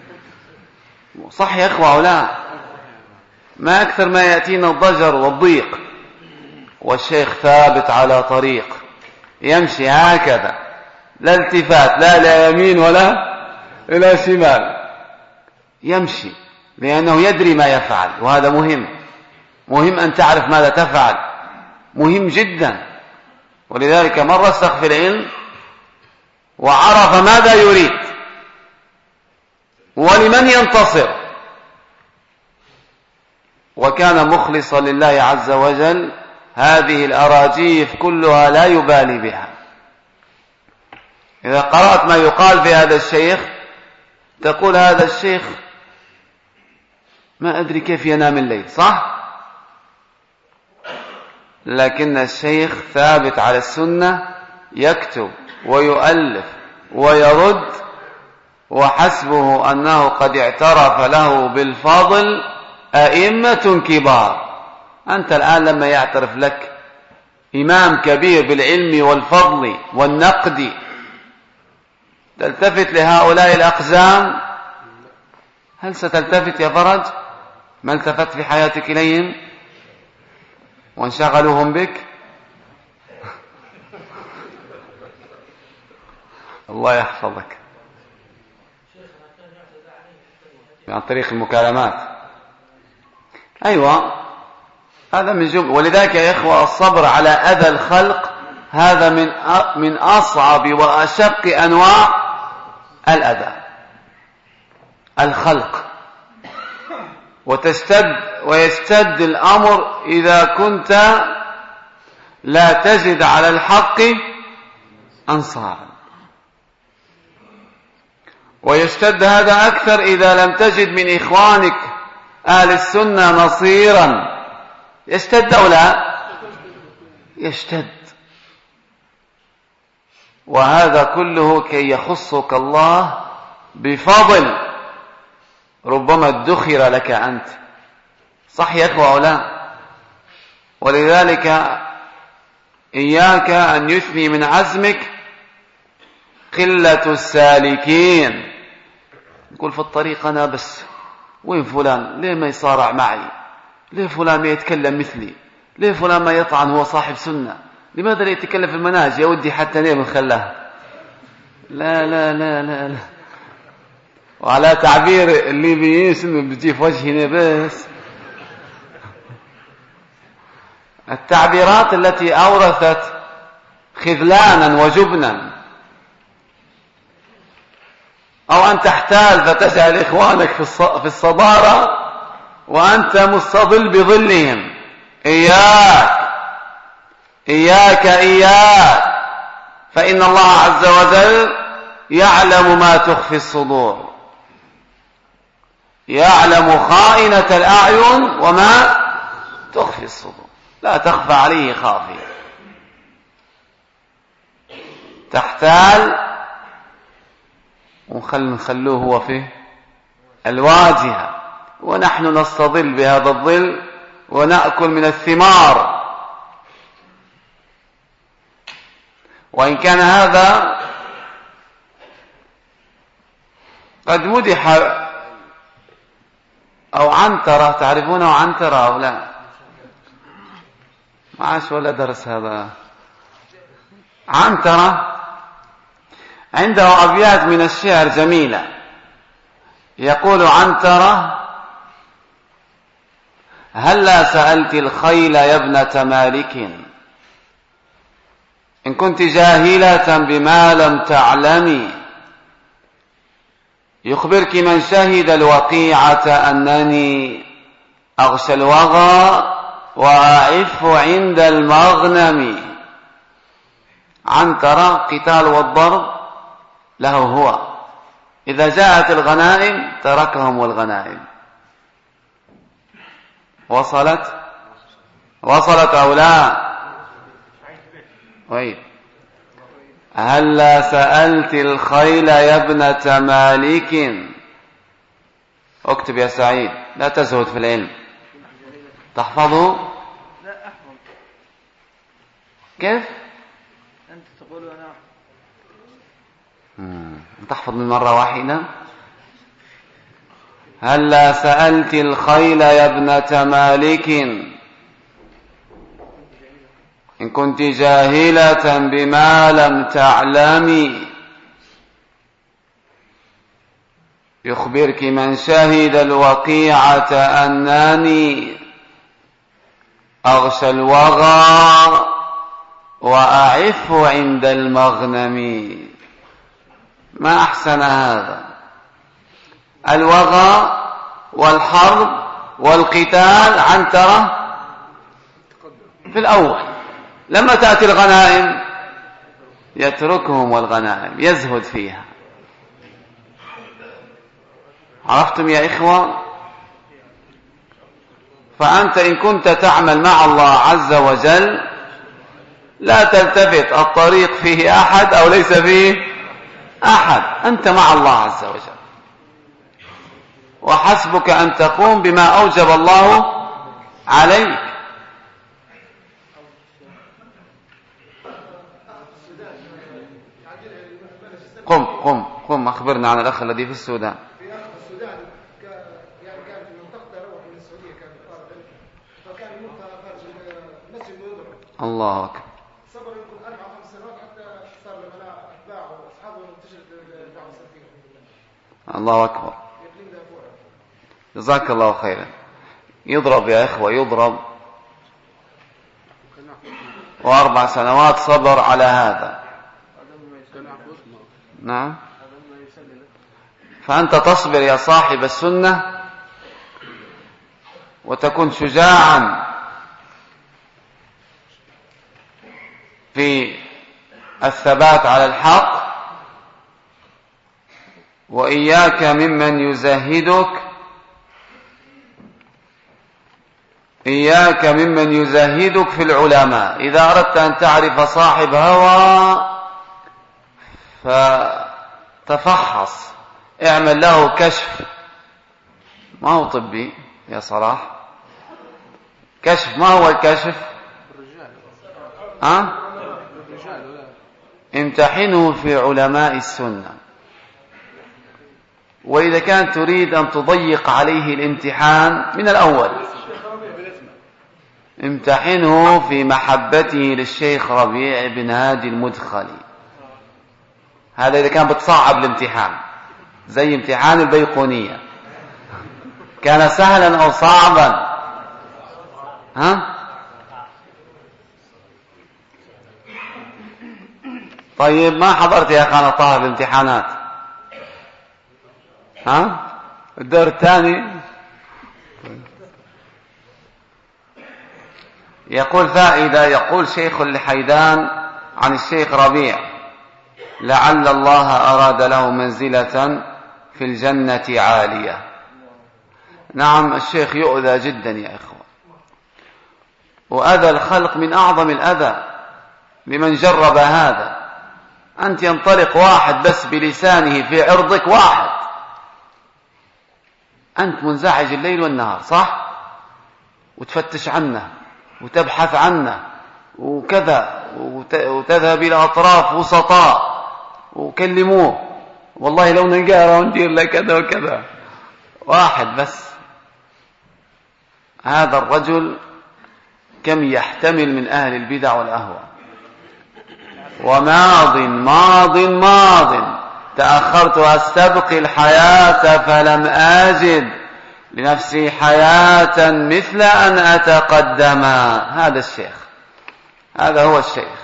صح يا إخوة ولا؟ ما أكثر ما يأتينا الضجر والضيق، والشيخ ثابت على طريق يمشي هكذا، لا التفات لا لا يمين ولا إلى شمال، يمشي لأنه يدري ما يفعل. وهذا مهم، مهم أن تعرف ماذا تفعل، مهم جدا. ولذلك من رسخ في العلم وعرف ماذا يريد ولمن ينتصر وكان مخلصا لله عز وجل، هذه الأراجيف كلها لا يبالي بها. إذا قرأت ما يقال في هذا الشيخ تقول هذا الشيخ ما أدري كيف ينام الليل، صح؟ لكن الشيخ ثابت على السنة، يكتب ويؤلف ويرد، وحسبه أنه قد اعترف له بالفضل أئمة كبار. أنت الآن لما يعترف لك إمام كبير بالعلم والفضل والنقد تلتفت لهؤلاء الأقزام؟ هل ستلتفت يا فرج؟ ما التفت في حياتك إليهم وانشغلوهم بك؟ الله يحفظك. عن طريق المكالمات. أيوة، هذا من جمله. ولذلك يا إخوة الصبر على أذى الخلق هذا من من أصعب وأشق أنواع الأذى، الخلق. وتشتد ويشتد الأمر إذا كنت لا تجد على الحق أنصارا، ويشتد هذا أكثر إذا لم تجد من إخوانك أهل السنة نصيرا. يشتد أو لا؟ يشتد. وهذا كله كي يخصك الله بفضل ربما ادخر لك أنت. صح يا إخوة أو لا؟ ولذلك إياك أن يثني من عزمك قلة السالكين. يقول في الطريق أنا بس، وين فلان؟ ليه ما يصارع معي؟ ليه فلان ما يتكلم مثلي؟ ليه فلان ما يطعن هو صاحب سنة؟ لماذا لا يتكلم في المناهج؟ يا ودي حتى ليه من خلاه. لا لا لا لا لا. وعلى تعبير الليبيين سنة بتجي في وجهنا بس. التعبيرات التي أورثت خذلانا وجبنا، أو أن تحتال فتجعل إخوانك في الصدارة وأنت مستظل بظلهم. إياك إياك إياك، فإن الله عز وجل يعلم ما تخفي الصدور، يعلم خائنة الأعين وما تخفي الصدور، لا تخفى عليه خافية. تحتال ونخل نخلوه هو في الواجهة، ونحن نستظل بهذا الظل ونأكل من الثمار. وإن كان هذا قد مدح أو عنترة، تعرفونه عنترة أو لا؟ ما عاش ولا درس هذا. عنترة عنده أبيات من الشعر جميلة. يقول عنترة: هلا سألت الخيل يا ابنة مالك إن كنت جاهلة بما لم تعلمي، يخبرك من شهد الوقيعة أنني أغشى الوغى وأعف عند المغنم. عنترة قتال والضرب له هو، إذا جاءت الغنائم تركهم والغنائم. وصلت وصلت أو لا؟ ويد. هلا سألت الخيل يا ابنة مالك. اكتب يا سعيد، لا تزهد في العلم. تحفظه؟ لا أحفظ. كيف؟ أنت تقول أنا أحفظ. تحفظ من مرة واحدة. هلا سألت الخيل يا ابنة مالك إن كنت جاهلة بما لم تعلمي، يخبرك من شهد الوقيعة أنني أغشى الوغى وأعف عند المغنم. ما أحسن هذا، الوغى والحرب والقتال عنترة في الأول. لما تأتي الغنائم يتركهم والغنائم، يزهد فيها. عرفتم يا إخوة؟ فأنت إن كنت تعمل مع الله عز وجل لا تلتفت الطريق فيه أحد أو ليس فيه أحد، أنت مع الله عز وجل، وحسبك أن تقوم بما أوجب الله عليك. قم قم قم أخبرنا عن الأخ الذي في السودان. في أخ في السودان يعني كان في منطقة روح من السعودية، كان طالب علم، فكان يموت خارج المسجد ويضرب. الله أكبر. صبر يمكن أربع خمس سنوات حتى صار له أتباع وأصحابه وانتشرت الدعوة السلفية. الله أكبر. جزاك الله خيرا. يضرب يا إخوة، يضرب وأربع سنوات صبر على هذا. نعم. فأنت تصبر يا صاحب السنة وتكون شجاعا في الثبات على الحق، وإياك ممن يزهدك إياك ممن يزهدك في العلماء. إذا أردت أن تعرف صاحب هوى فتفحص، اعمل له كشف، ما هو طبي يا صلاح، كشف. ما هو الكشف؟ ها؟ امتحنه في علماء السنة. وإذا كان تريد أن تضيق عليه الامتحان من الأول، امتحنه في محبته للشيخ ربيع بن هادي المدخلي. هذا إذا كان بتصعب الامتحان زي امتحان البيقونية. كان سهلا أو صعبا؟ ها؟ طيب ما حضرت يا أخانا طاهر الامتحانات؟ ها؟ الدور الثاني. يقول فائدة، يقول شيخ اللحيدان عن الشيخ ربيع: لعل الله أراد له منزلة في الجنة عالية. نعم، الشيخ يؤذى جدا يا إخوة، وأذى الخلق من أعظم الأذى لمن جرب هذا. أنت ينطلق واحد بس بلسانه في عرضك، واحد، أنت منزعج الليل والنهار، صح؟ وتفتش عنه وتبحث عنه وكذا، وتذهب إلى أطراف وسطاء وكلموه، والله لو نلقاه وندير لك كذا وكذا. واحد بس. هذا الرجل كم يحتمل من أهل البدع والأهواء. وماض ماض ماض تأخرت أستبقي الحياة فلم أجد لنفسي حياة مثل أن أتقدم. هذا الشيخ، هذا هو الشيخ.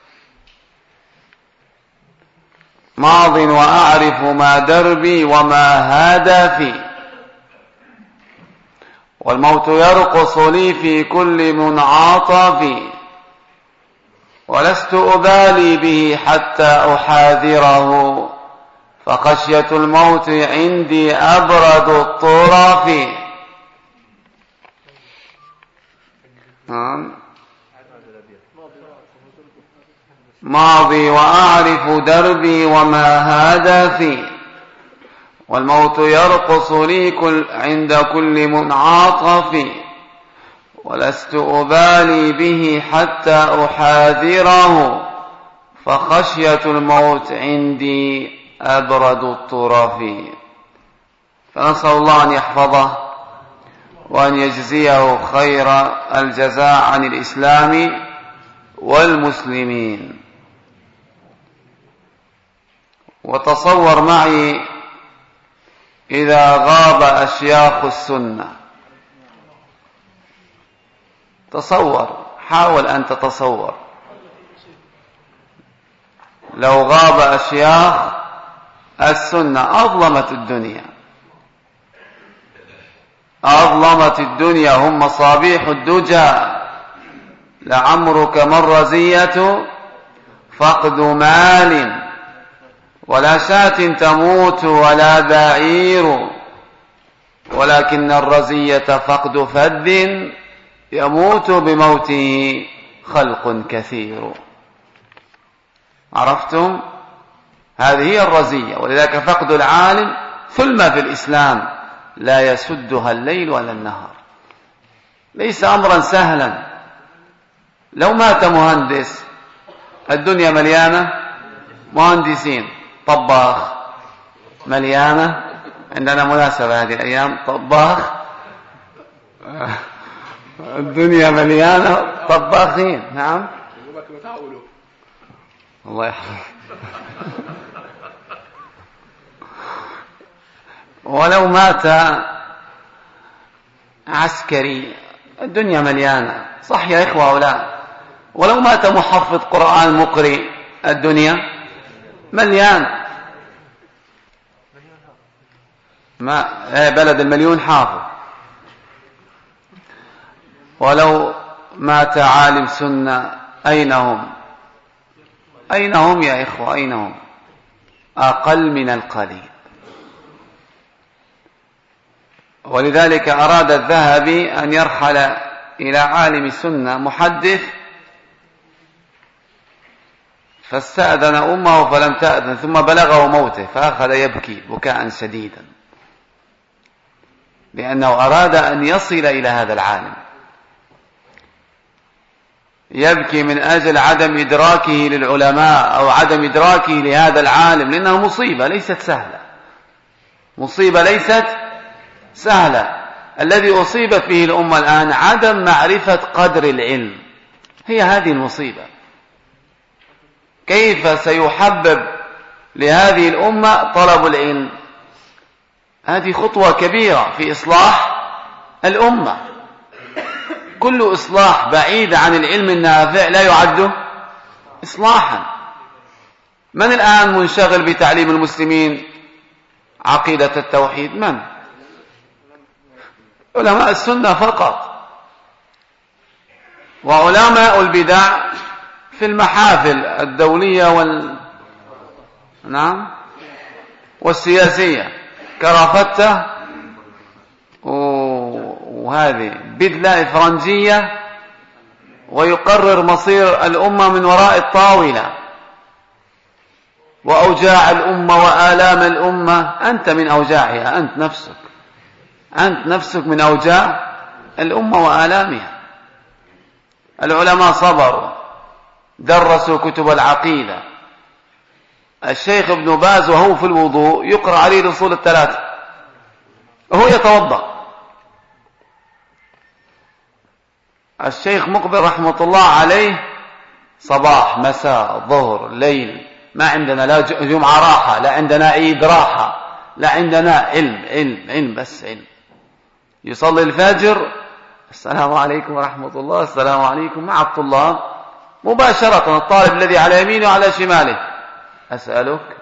ماض وأعرف ما دربي وما هدفي، والموت يرقص لي في كل منعطف، ولست أبالي به حتى أحاذره، فخشية الموت عندي أبرد الطرف. ماضي وأعرف دربي وما هدفي، والموت يرقص لي كل عند كل منعطف، ولست أبالي به حتى أحاذره، فخشية الموت عندي أبرد الطرف. فنسأل الله أن يحفظه وأن يجزيه خير الجزاء عن الإسلام والمسلمين. وتصور معي إذا غاب أشياخ السنة، تصور، حاول أن تتصور لو غاب أشياخ السنة، أظلمت الدنيا، أظلمت الدنيا، هم مصابيح الدجى. لعمرك ما الرزية فقد مال، ولا شاة تموت ولا بعير، ولكن الرزية فقد فذ يموت بموته خلق كثير. عرفتم؟ هذه هي الرزية. ولذلك فقد العالم ثلمة في الإسلام لا يسدها الليل ولا النهار، ليس أمرا سهلا. لو مات مهندس، الدنيا مليانة مهندسين، طباخ مليانة، عندنا مناسبة هذه الأيام طباخ، الدنيا مليانة طباخين. نعم، الله يحفظك. ولو مات عسكري، الدنيا مليانة، صح يا إخوة ولا؟ ولو مات محفظ قرآن مقرئ الدنيا مليان، ما بلد المليون حافظ. ولو مات عالم سنة أين هم؟ أين هم يا إخوة؟ أين هم؟ أقل من القليل. ولذلك أراد الذهبي أن يرحل إلى عالم سنة محدث، فاستأذن أمه فلم تأذن، ثم بلغه موته فأخذ يبكي بكاء شديدا، لأنه أراد أن يصل إلى هذا العالم، يبكي من أجل عدم إدراكه للعلماء أو عدم إدراكه لهذا العالم، لأنه مصيبة ليست سهلة، مصيبة ليست سهلة. الذي أصيبت به الأمة الآن عدم معرفة قدر العلم، هي هذه المصيبة. كيف سيحبب لهذه الأمة طلب العلم؟ هذه خطوة كبيرة في إصلاح الأمة. كل إصلاح بعيد عن العلم النافع لا يعد إصلاحا. من الآن منشغل بتعليم المسلمين عقيدة التوحيد؟ من؟ علماء السنة فقط، وعلماء البدع في المحافل الدولية وال نعم والسياسية، كرافتة وهذه بدلة إفرنجية، ويقرر مصير الأمة من وراء الطاولة، وأوجاع الأمة وآلام الأمة أنت من أوجاعها، أنت نفسك أنت نفسك من أوجاع الأمة وآلامها. العلماء صبروا، درسوا كتب العقيدة. الشيخ ابن باز وهو في الوضوء يقرأ عليه الأصول الثلاثة وهو يتوضأ. الشيخ مقبل رحمة الله عليه صباح مساء ظهر ليل، ما عندنا لا جمعة راحة، لا عندنا عيد راحة، لا عندنا علم علم علم بس علم. يصلي الفجر السلام عليكم ورحمة الله، السلام عليكم، مع الطلاب مباشرة، الطالب الذي على يمينه وعلى شماله، أسألك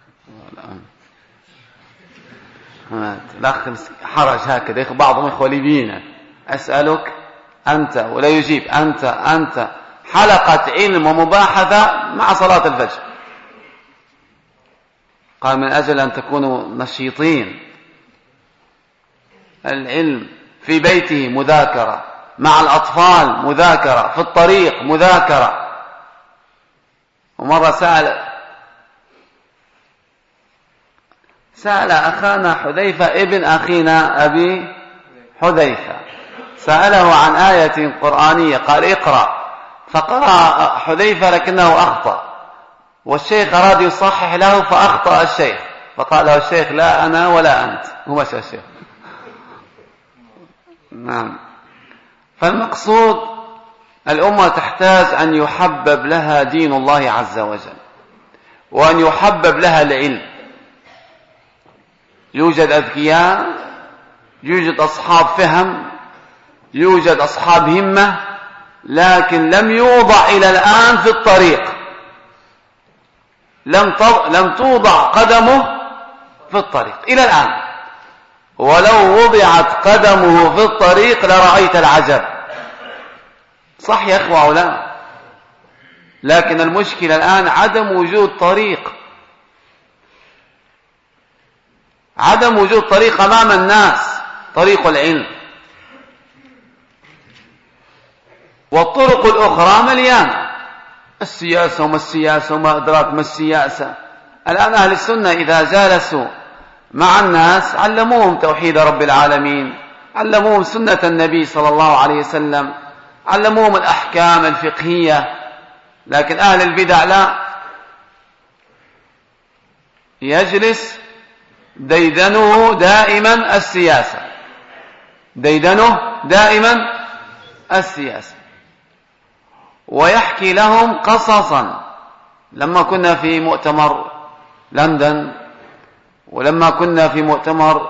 الأخ حرج هكذا، بعضهم إخوة ليبيين، أسألك أنت، ولا يجيب أنت أنت. حلقة علم ومباحثة مع صلاة الفجر. قال من أجل أن تكونوا نشيطين. العلم في بيته مذاكرة، مع الأطفال مذاكرة، في الطريق مذاكرة. ومرة سأل سأل أخانا حذيفة ابن أخينا أبي حذيفة، سأله عن آية قرآنية، قال اقرأ، فقرأ حذيفة لكنه أخطأ، والشيخ أراد يصحح له فأخطأ الشيخ، فقال له الشيخ لا أنا ولا أنت، هو ماشي الشيخ. نعم. فالمقصود الأمة تحتاج أن يحبب لها دين الله عز وجل، وأن يحبب لها العلم. يوجد أذكياء، يوجد أصحاب فهم، يوجد أصحاب همة، لكن لم يوضع إلى الآن في الطريق، لم لم توضع قدمه في الطريق إلى الآن. ولو وضعت قدمه في الطريق لرأيت العجب. صح يا أخوة أو لا؟ لكن المشكلة الآن عدم وجود طريق، عدم وجود طريق أمام الناس، طريق العلم. والطرق الأخرى مليانة، السياسة وما السياسة وما أدراك ما السياسة. الآن أهل السنة إذا جالسوا مع الناس علموهم توحيد رب العالمين، علموهم سنة النبي صلى الله عليه وسلم، علموهم الأحكام الفقهية. لكن أهل البدع لا، يجلس ديدنه دائما السياسة، ديدنه دائما السياسة، ويحكي لهم قصصا. لما كنا في مؤتمر لندن، ولما كنا في مؤتمر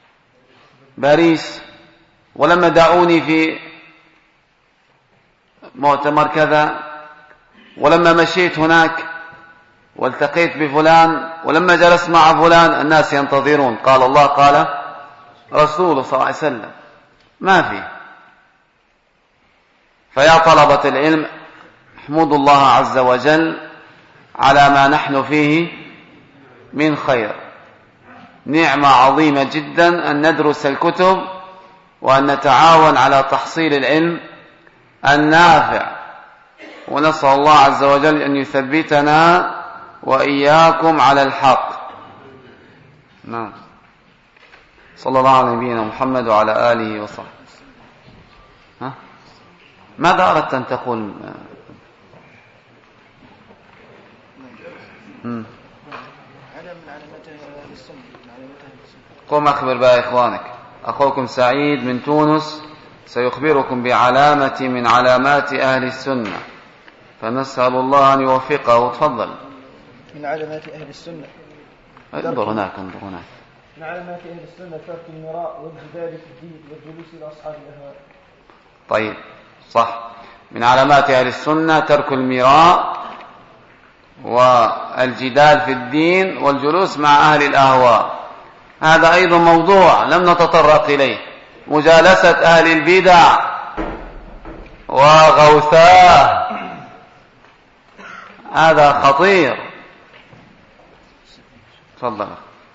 باريس، ولما دعوني في مؤتمر كذا، ولما مشيت هناك والتقيت بفلان، ولما جلست مع فلان الناس ينتظرون قال الله قال رسوله صلى الله عليه وسلم، ما في. فيا طلبة العلم احمدوا الله عز وجل على ما نحن فيه من خير، نعمة عظيمة جدا أن ندرس الكتب وأن نتعاون على تحصيل العلم النافع، ونسأل الله عز وجل أن يثبتنا وإياكم على الحق. نعم. صلى الله على نبينا محمد وعلى آله وصحبه. ها؟ ماذا أردت أن تقول؟ قم أخبر بها إخوانك. أخوكم سعيد من تونس سيخبركم بعلامة من علامات أهل السنة، فنسأل الله أن يوفقه. تفضل. من علامات أهل السنة، انظر هناك انظر هناك من علامات أهل السنة ترك المراء والجدال في الدين والجلوس إلى أصحاب الأهواء. طيب صح، من علامات أهل السنة ترك المراء والجدال في الدين والجلوس مع أهل الأهواء. هذا أيضا موضوع لم نتطرق إليه، مجالسة أهل البدع وغوثاه، هذا خطير. تفضل.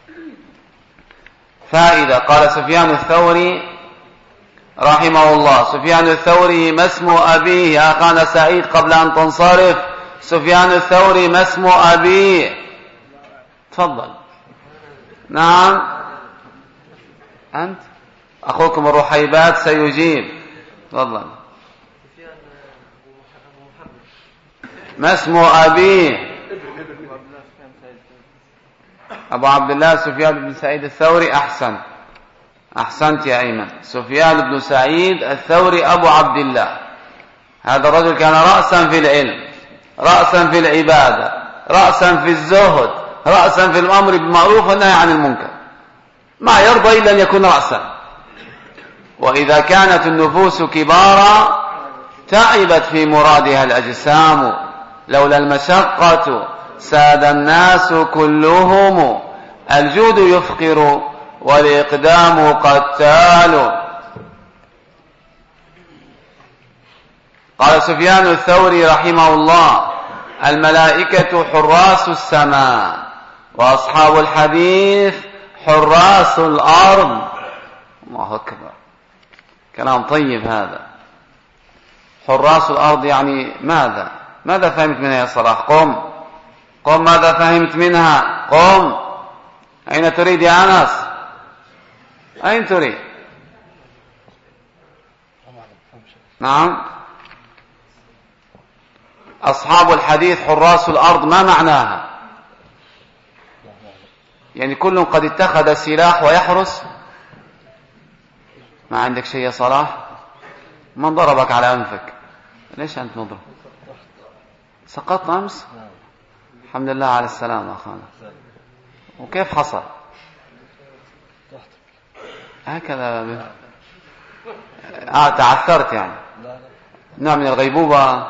فائدة. قال سفيان الثوري رحمه الله، سفيان الثوري ما اسم أبيه؟ يا أخانا سعيد قبل أن تنصرف، سفيان الثوري ما اسم أبيه؟ تفضل. نعم أنت أخوكم الرحيبات سيجيب. تفضل. ما اسم أبيه؟ أبو عبد الله سفيان بن سعيد الثوري. أحسن أحسنت يا أيمن. سفيان بن سعيد الثوري أبو عبد الله، هذا الرجل كان رأسا في العلم، رأسا في العبادة، رأسا في الزهد، رأسا في الأمر بالمعروف والنهي عن المنكر، ما يرضى إلا أن يكون رأسا. وإذا كانت النفوس كبارا تعبت في مرادها الأجسام، لولا المشقة ساد الناس كلهم، الجود يفقر والإقدام قتال. قال سفيان الثوري رحمه الله: الملائكة حراس السماء، وأصحاب الحديث حراس الأرض. الله أكبر، كلام طيب هذا. حراس الأرض يعني ماذا؟ ماذا فهمت منها يا صلاح؟ قم قم، ماذا فهمت منها؟ قم. أين تريد يا أنس؟ أين تريد؟ نعم. أصحاب الحديث حراس الأرض، ما معناها؟ يعني كل قد اتخذ سلاح ويحرس؟ ما عندك شيء يا صلاح؟ من ضربك على أنفك؟ ليش أنت نضرب؟ سقطت أمس؟ الحمد لله على السلامة أخانا. وكيف حصل؟ هكذا ب... آه تعثرت يعني، نوع من الغيبوبة،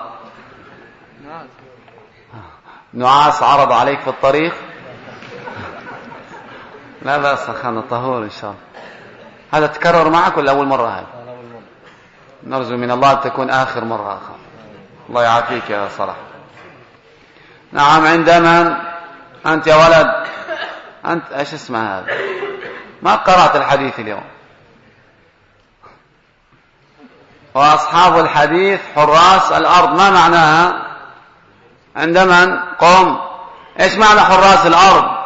نعاس عرض عليك في الطريق. لا بأس أخانا، طهور إن شاء الله. هذا تكرر معك ولا أول مرة؟ هذا نرجو من الله أن تكون آخر مرة أخانا. الله يعافيك يا صلاح. نعم. عندما أنت يا ولد، أنت إيش اسمه هذا؟ ما قرأت الحديث اليوم. وأصحاب الحديث حراس الأرض، ما معناها؟ عندما قم، إيش معنى حراس الأرض؟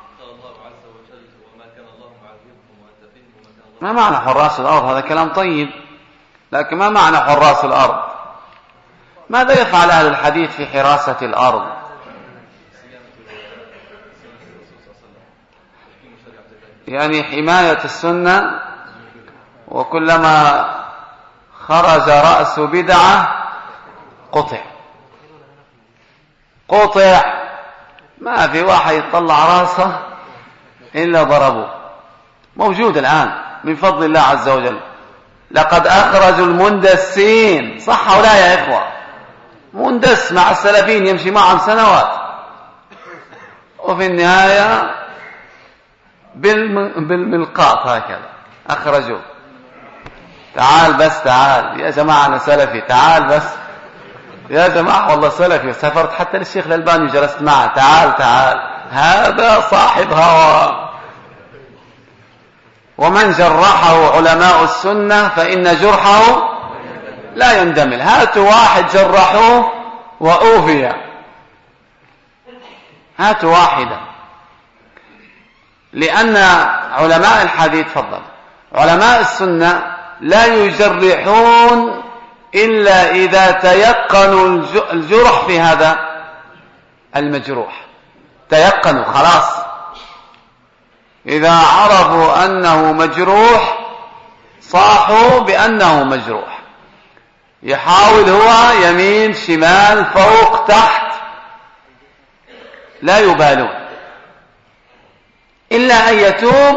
ما معنى حراس الأرض؟ هذا كلام طيب، لكن ما معنى حراس الأرض؟ ماذا يفعل أهل الحديث في حراسة الأرض؟ يعني حماية السنة، وكلما خرج رأس بدعة قطع قطع ما في واحد يطلع راسه إلا ضربوه. موجود الآن من فضل الله عز وجل. لقد أخرجوا المندسين، صح ولا يا إخوة؟ مندس مع السلفيين يمشي معهم سنوات، وفي النهاية بالملقاط هكذا أخرجوه. تعال بس تعال يا جماعة أنا سلفي، تعال بس يا جماعة والله سلفي، وسافرت حتى للشيخ الألباني وجلست معه، تعال تعال هذا صاحب هوى. ومن جرحه علماء السنة فإن جرحه لا يندمل. هاتوا واحد جرحوه وأوفي، هاتوا واحدا. لأن علماء الحديث فضل علماء السنة لا يجرحون إلا إذا تيقنوا الجرح في هذا المجروح، تيقنوا خلاص، إذا عرفوا أنه مجروح صاحوا بأنه مجروح، يحاول هو يمين شمال فوق تحت لا يبالون، إلا أن يتوب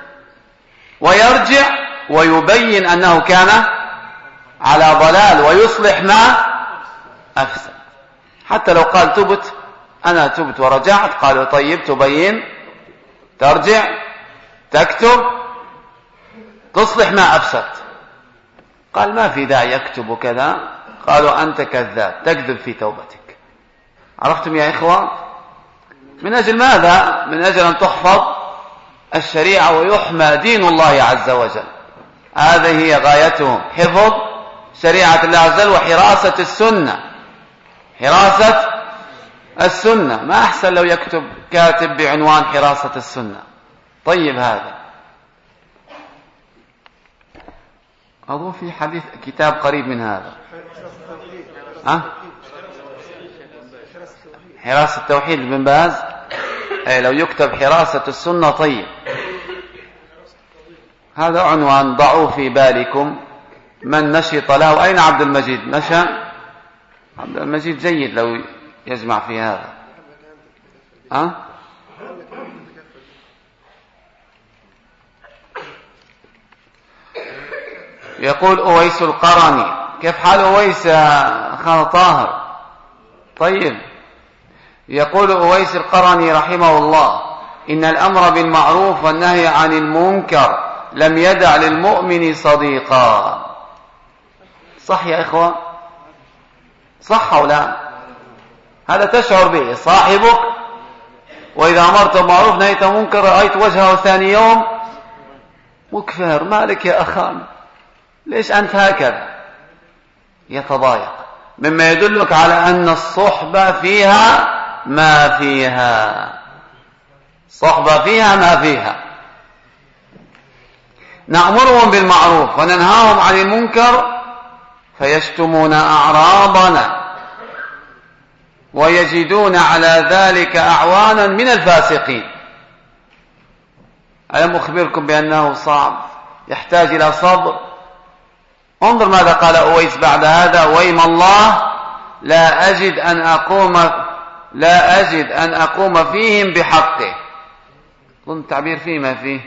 ويرجع ويبين أنه كان على ضلال ويصلح ما أفسد. حتى لو قال تبت أنا تبت ورجعت، قالوا طيب تبين ترجع تكتب تصلح ما أفسد، قال ما في داعي يكتب كذا، قالوا أنت كذاب تكذب في توبتك. عرفتم يا إخوة؟ من أجل ماذا؟ من أجل أن تحفظ الشريعة ويحمى دين الله عز وجل، هذه هي غايتهم، حفظ شريعة الله عز وجل وحراسة السنة، حراسة السنة. ما أحسن لو يكتب كاتب بعنوان حراسة السنة. طيب هذا أظن في حديث كتاب قريب من هذا، أه؟ حراسة التوحيد بن باز، أي لو يكتب حراسة السنة. طيب هذا عنوان ضعوا في بالكم من نشط له. أين عبد المجيد؟ نشأ عبد المجيد جيد لو يجمع في هذا. أه؟ يقول أويس القرني، كيف حال أويس يا أخانا طاهر؟ طيب يقول أويس القرني رحمه الله إن الأمر بالمعروف والنهي عن المنكر لم يدع للمؤمن صديقا. صح يا إخوة؟ صح أو لا؟ هذا تشعر به صاحبك، وإذا أمرت بالمعروف نهيت منكر رأيت وجهه ثاني يوم مكفر، مالك يا أخان ليش أنت هكذا؟ يتضايق، مما يدلك على أن الصحبة فيها ما فيها، صحبة فيها ما فيها. نأمرهم بالمعروف وننهاهم عن المنكر فيشتمون أعراضنا ويجدون على ذلك أعوانا من الفاسقين. ألم أخبركم بأنه صعب يحتاج إلى صبر؟ انظر ماذا قال أويس بعد هذا: ويم الله لا أجد أن أقوم لا أجد أن أقوم فيهم بحقه. ظن تعبير فيه ما فيه،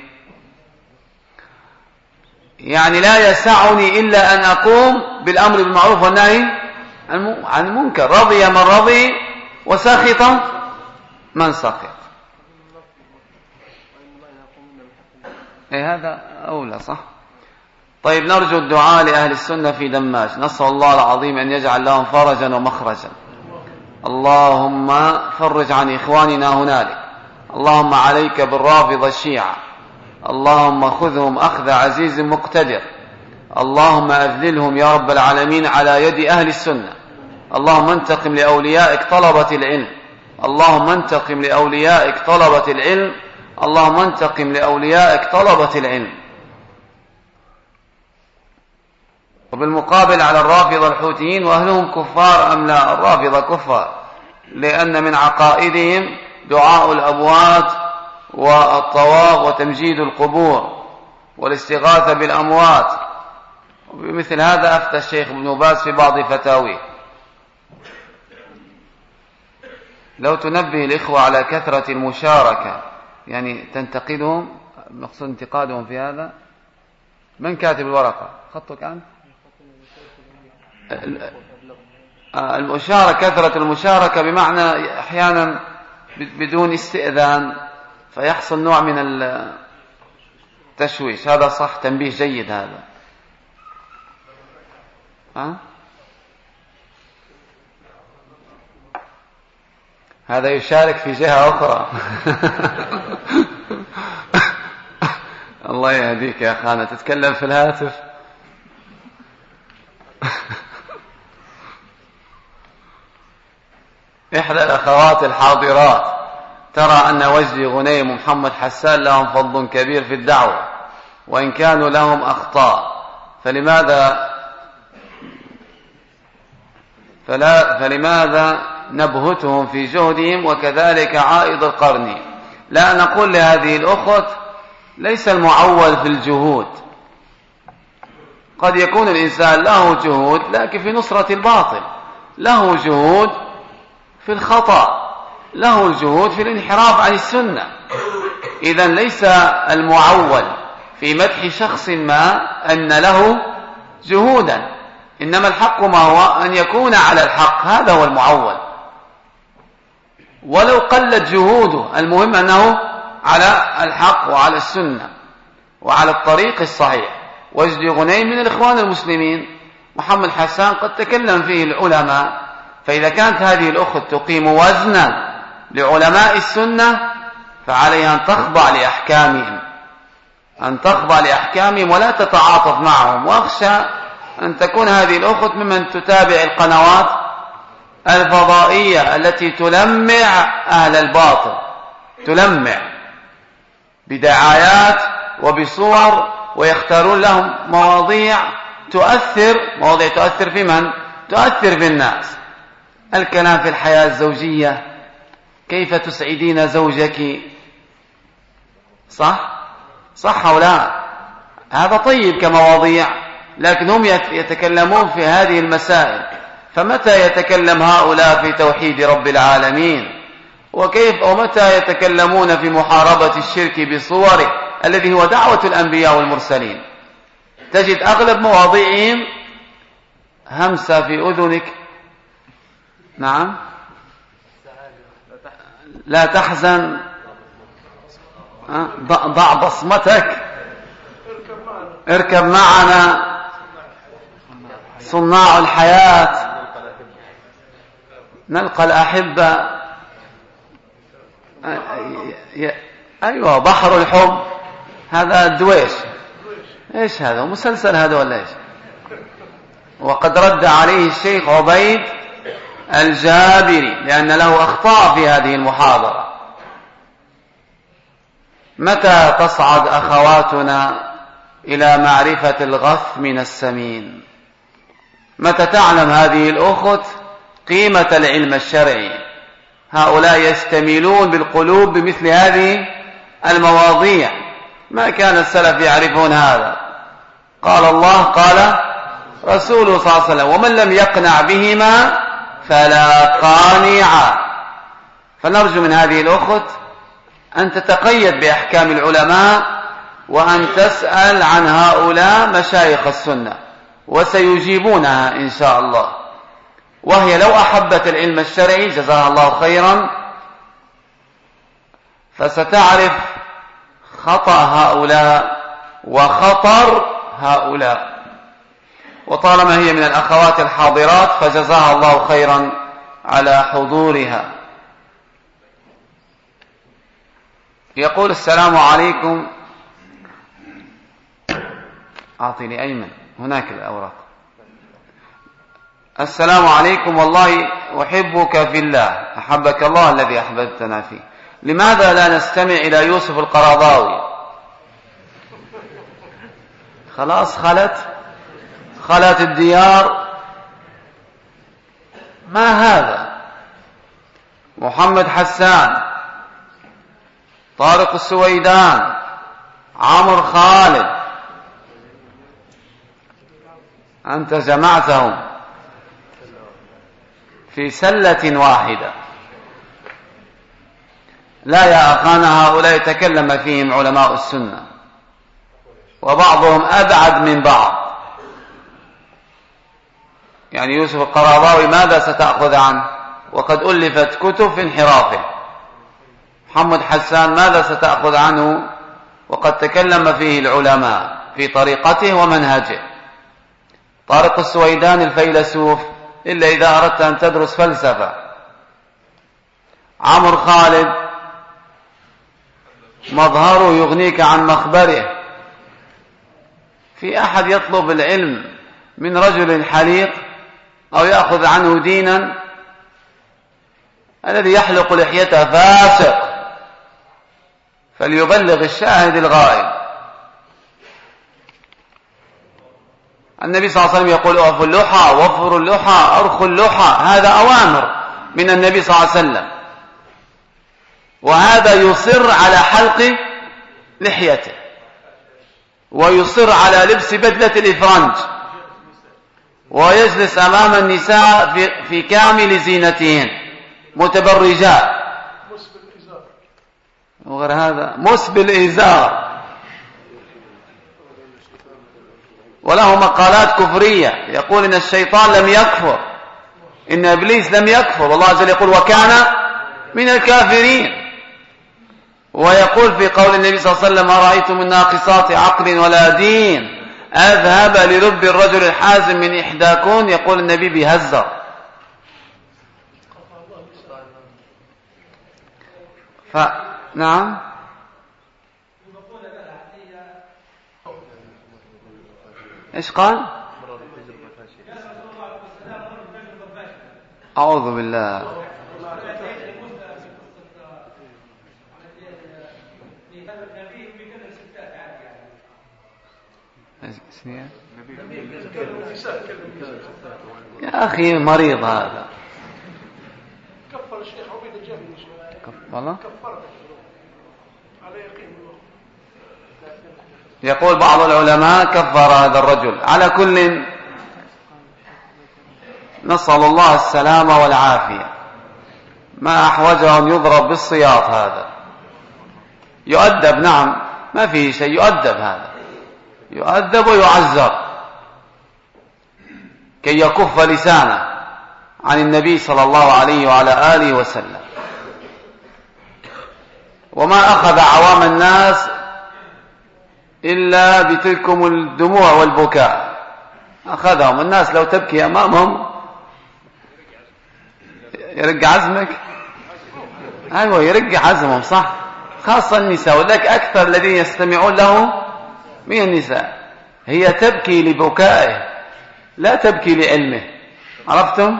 يعني لا يسعني إلا أن أقوم بالأمر بالمعروف والنهي عن المنكر. رضي من رضي وسخط من سخط. إيه هذا أولى صح. طيب نرجو الدعاء لأهل السنة في دماج، نسأل الله العظيم أن يجعل لهم فرجا ومخرجا. اللهم فرج عن إخواننا هنالك، اللهم عليك بالرافضة الشيعة، اللهم خذهم أخذ عزيز مقتدر، اللهم أذللهم يا رب العالمين على يد أهل السنة. اللهم انتقم لأوليائك طلبة العلم، اللهم انتقم لأوليائك طلبة العلم، اللهم انتقم لأوليائك طلبة العلم. وبالمقابل على الرافضة الحوثيين، وأهلهم كفار أم لا؟ الرافضة كفار، لأن من عقائدهم دعاء الأموات والطواف وتمجيد القبور والاستغاثة بالأموات. وبمثل هذا أفتى الشيخ ابن باز في بعض فتاويه. لو تنبه الإخوة على كثرة المشاركة، يعني تنتقدهم، مقصود انتقادهم في هذا. من كاتب الورقة؟ خطك أنت؟ المشاركة، كثرة المشاركة بمعنى أحيانا بدون استئذان فيحصل نوع من التشويش. هذا صح، تنبيه جيد هذا. ها؟ هذا يشارك في جهة أخرى. الله يهديك يا خانة، تتكلم في الهاتف. إحدى الأخوات الحاضرات ترى أن وجدي غنيم ومحمد حسان لهم فضل كبير في الدعوة وإن كانوا لهم أخطاء، فلماذا فلا فلماذا نبهتهم في جهدهم؟ وكذلك عائض القرن. لا، نقول لهذه الأخت ليس المعول في الجهود، قد يكون الإنسان له جهود لكن في نصرة الباطل، له جهود في الخطأ، له الجهود في الانحراف عن السنة. إذن ليس المعول في مدح شخص ما أن له جهودا، إنما الحق ما هو أن يكون على الحق، هذا هو المعول ولو قلت جهوده، المهم أنه على الحق وعلى السنة وعلى الطريق الصحيح. وجدي غنيم من الإخوان المسلمين، محمد حسان قد تكلم فيه العلماء، فإذا كانت هذه الأخت تقيم وزنا لعلماء السنة فعليها أن تخضع لأحكامهم، أن تخضع لأحكامهم ولا تتعاطف معهم. وأخشى أن تكون هذه الأخت ممن تتابع القنوات الفضائية التي تلمع أهل الباطل، تلمع بدعايات وبصور، ويختارون لهم مواضيع تؤثر مواضيع تؤثر في من؟ تؤثر في الناس. الكلام في الحياة الزوجية، كيف تسعدين زوجك، صح؟ صح أو لا؟ هذا طيب كمواضيع، لكن هم يتكلمون في هذه المسائل، فمتى يتكلم هؤلاء في توحيد رب العالمين؟ وكيف ومتى يتكلمون في محاربة الشرك بصوره الذي هو دعوة الأنبياء والمرسلين؟ تجد أغلب مواضيعهم همسة في أذنك. نعم، لا تحزن، ضع بصمتك، اركب معنا، صناع الحياة، نلقى الأحبة، أيوة، بحر الحب، هذا الدويش، إيش هذا مسلسل هذا ولا إيش؟ وقد رد عليه الشيخ عبيد الجابري لأن له أخطاء في هذه المحاضرة. متى تصعد أخواتنا إلى معرفة الغث من السمين؟ متى تعلم هذه الأخت قيمة العلم الشرعي؟ هؤلاء يستميلون بالقلوب بمثل هذه المواضيع، ما كان السلف يعرفون هذا. قال الله قال رسوله صلى الله عليه وسلم: ومن لم يقنع بهما فلا قانع. فنرجو من هذه الأخت أن تتقيد بأحكام العلماء وأن تسأل عن هؤلاء مشايخ السنة، وسيجيبونها إن شاء الله. وهي لو أحبت العلم الشرعي جزاها الله خيرا فستعرف خطأ هؤلاء وخطر هؤلاء. وطالما هي من الأخوات الحاضرات فجزاها الله خيرا على حضورها. يقول: السلام عليكم. أعطيني أيمن هناك الأوراق. السلام عليكم، والله أحبك في الله، أحبك الله الذي أحببتنا فيه. لماذا لا نستمع إلى يوسف القرضاوي؟ خلاص خلت خلت الديار. ما هذا؟ محمد حسان، طارق السويدان، عمر خالد، أنت جمعتهم في سلة واحدة. لا يا أخانا، هؤلاء يتكلم فيهم علماء السنة وبعضهم أبعد من بعض. يعني يوسف القرضاوي ماذا ستأخذ عنه وقد ألفت كتب في انحرافه؟ محمد حسان ماذا ستأخذ عنه وقد تكلم فيه العلماء في طريقته ومنهجه؟ طارق السويدان الفيلسوف إلا إذا أردت أن تدرس فلسفة. عمرو خالد مظهره يغنيك عن مخبره. في أحد يطلب العلم من رجل حليق أو يأخذ عنه دينا؟ الذي يحلق لحيته فاسق، فليبلغ الشاهد الغائب. النبي صلى الله عليه وسلم يقول أوفوا اللحى، وفروا اللحى، أرخوا اللحى، هذا أوامر من النبي صلى الله عليه وسلم، وهذا يصر على حلق لحيته ويصر على لبس بدلة الإفرنج ويجلس أمام النساء في, في كامل زينتهن متبرجات، وغير هذا مسبل إزار، وله مقالات كفرية يقول إن الشيطان لم يكفر، إن إبليس لم يكفر، والله عز وجل يقول وكان من الكافرين. ويقول في قول النبي صلى الله عليه وسلم ما رأيت من ناقصات عقل ولا دين أذهب للب الرجل الحازم من إحداكن، يقول النبي بيهزر. فنعم إيش قال؟ أعوذ بالله. يا أخي مريض هذا. كفر الشيخ عبيد الجهمي والله يقول بعض العلماء كفر هذا الرجل. على كل نسأل الله السلامة والعافية. ما أحوجه أن يضرب بالسياط هذا، يؤدب، نعم ما فيه شيء، يؤدب هذا، يؤدب ويعذر كي يكف لسانه عن النبي صلى الله عليه وعلى آله وسلم. وما أخذ عوام الناس إلا بتلكم الدموع والبكاء، أخذهم الناس لو تبكي أمامهم يرجع عزمك. أيوة يرجع عزمهم، صح، خاصة النساء، وذلك أكثر الذين يستمعون له من النساء. هي تبكي لبكائه لا تبكي لعلمه، عرفتم؟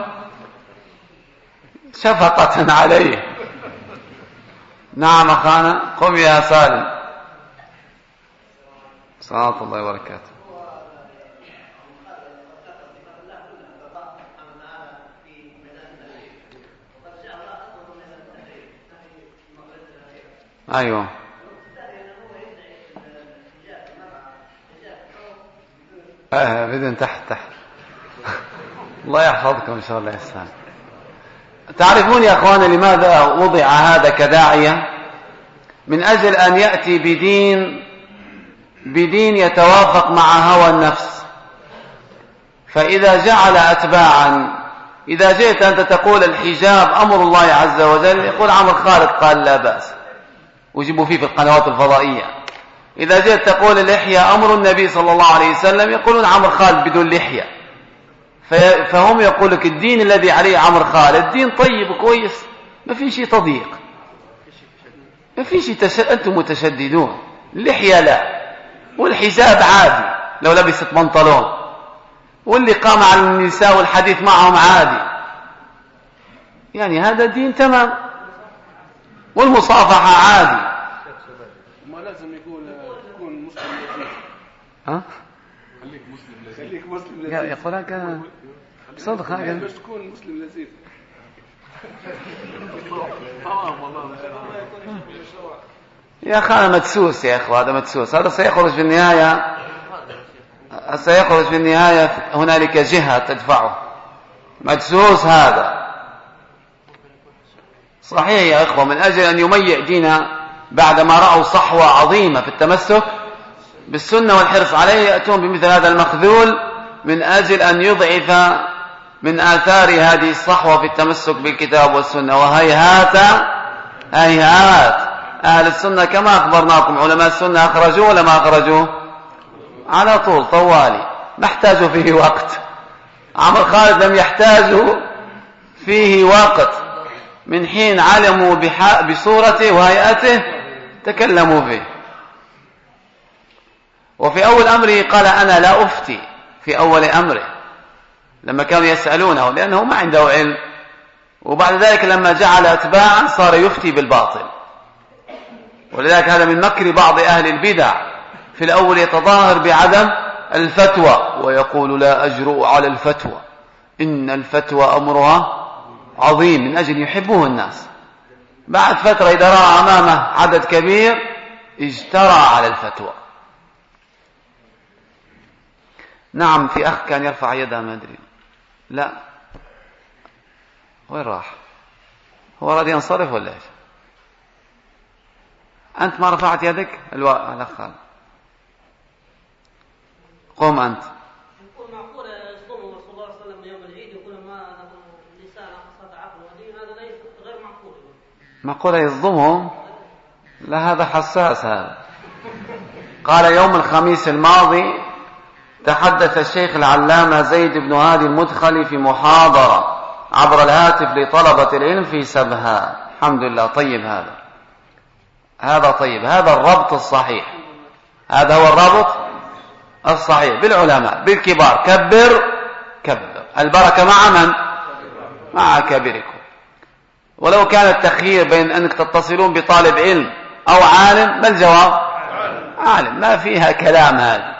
شفقة عليه. نعم أخانا، قم يا سالم. صلاة الله وبركاته. أيوة آه بدن تحت تحت الله يحفظكم إن شاء الله يسلم. تعرفون يا أخوان لماذا وضع هذا كداعية؟ من أجل أن يأتي بدين بدين يتوافق مع هوى النفس. فإذا جعل أتباعا، إذا جئت أنت تقول الحجاب أمر الله عز وجل، يقول عمرو خالد قال لا بأس وجيبوا فيه في القنوات الفضائية. إذا جئت تقول اللحية أمر النبي صلى الله عليه وسلم، يقولون عمرو خالد بدون لحية. فهم يقول لك الدين الذي عليه عمرو خالد دين طيب وكويس، ما في شيء تضييق، ما في شيء تش... أنتم متشددون. اللحية لا، والحجاب عادي لو لبست بنطلون، واللي قام على النساء والحديث معهم عادي، يعني هذا دين تمام، والمصافحة عادي. ما لازم يقول تكون مسلم لذيذ. ها؟ خليك مسلم لذيذ. خليك مسلم لذيذ. يقول هكذا صدق هكذا. بس تكون مسلم لذيذ. تمام والله. يا أخي هذا مدسوس يا أخوة، هذا مدسوس، هذا سيخرج في النهاية، سيخرج في النهاية هنالك جهة تدفعه، مدسوس هذا. صحيح يا أخوة، من أجل أن يميع دينا بعدما رأوا صحوة عظيمة في التمسك بالسنة والحرص عليه، يأتون بمثل هذا المخذول من أجل أن يضعف من آثار هذه الصحوة في التمسك بالكتاب والسنة. وهيهات هيهات أهل السنة كما أخبرناكم علماء السنة أخرجوه ولا ما أخرجوه؟ على طول طوالي، ما احتاجوا فيه وقت. عمر خالد لم يحتاجوا فيه وقت، من حين علموا بصورته وهيئته تكلموا فيه. وفي أول أمره قال أنا لا أفتي، في أول أمره لما كانوا يسألونه لأنه ما عنده علم، وبعد ذلك لما جعل أتباعا صار يفتي بالباطل. ولذلك هذا من مكر بعض أهل البدع، في الأول يتظاهر بعدم الفتوى ويقول لا أجرؤ على الفتوى، إن الفتوى أمرها عظيم، من أجل يحبه الناس. بعد فترة إذا رأى أمامه عدد كبير اجترى على الفتوى. نعم، في أخ كان يرفع يده ما أدري، لا وين راح؟ هو أراد ينصرف ولا إيش؟ أنت ما رفعت يدك؟ الوا... الأخ قم أنت. يقول معقولة يصوم رسول الله صلى الله عليه وسلم يوم العيد يقول ما لسان أقصد عقل ودين، هذا ليس غير معقول. معقولة يصدمهم؟ لا هذا حساس هذا. قال يوم الخميس الماضي تحدث الشيخ العلامة زيد بن هادي المدخلي في محاضرة عبر الهاتف لطلبة العلم في سبها. الحمد لله، طيب هذا هذا طيب، هذا الربط الصحيح، هذا هو الربط الصحيح بالعلماء بالكبار. كبر كبر، البركة مع من؟ مع كبيركم. ولو كان التخيير بين أنك تتصلون بطالب علم أو عالم، ما الجواب؟ عالم، ما فيها كلام. هذا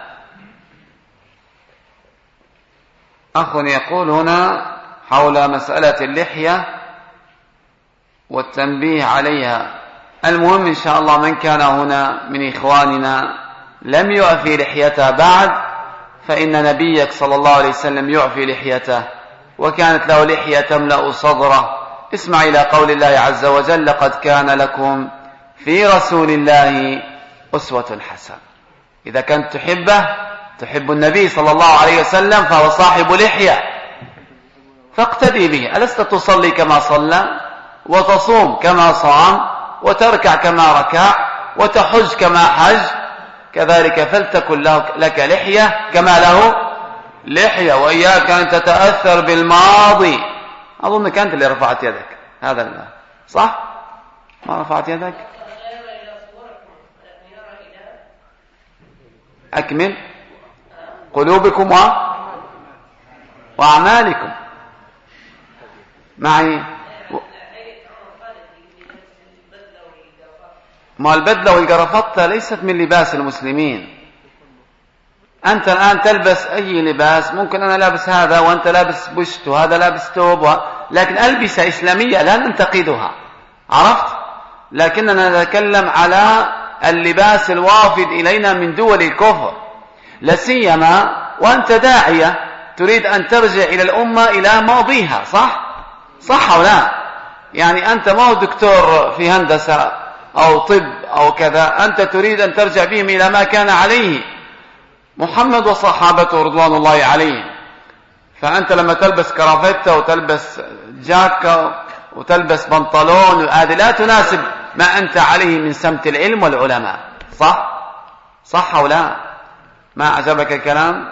أخ يقول هنا حول مسألة اللحية والتنبيه عليها. المهم إن شاء الله من كان هنا من إخواننا لم يعفي لحيته بعد، فإن نبيك صلى الله عليه وسلم يعفي لحيته، وكانت له لحية تملأ صدره. اسمع إلى قول الله عز وجل لقد كان لكم في رسول الله أسوة حسنة. إذا كنت تحبه، تحب النبي صلى الله عليه وسلم، فهو صاحب لحية، فاقتدي به. ألست تصلي كما صلى، وتصوم كما صام، وتركع كما ركع، وتحج كما حج؟ كذلك فلتكن لك لحية كما له لحية. وإياك أن تتأثر بالماضي. أظنك أنت اللي رفعت يدك، هذا الله صح؟ ما رفعت يدك؟ أكمل. قلوبكم و... وأعمالكم معي. ما البدلة والقرافطة ليست من لباس المسلمين. أنت الآن تلبس أي لباس، ممكن أنا لابس هذا وأنت لابس بشت وهذا لابس توب و... لكن ألبسة إسلامية لا ننتقدها، عرفت؟ لكننا نتكلم على اللباس الوافد إلينا من دول الكفر، لسيما وأنت داعية تريد أن ترجع إلى الأمة إلى ماضيها، صح؟ صح أو لا؟ يعني أنت ما هو دكتور في هندسة أو طب أو كذا، أنت تريد أن ترجع بهم إلى ما كان عليه محمد وصحابته رضوان الله عليهم. فأنت لما تلبس كرافتة وتلبس جاكة وتلبس بنطلون، هذه لا تناسب ما أنت عليه من سمت العلم والعلماء، صح؟ صح أو لا؟ ما أعجبك الكلام؟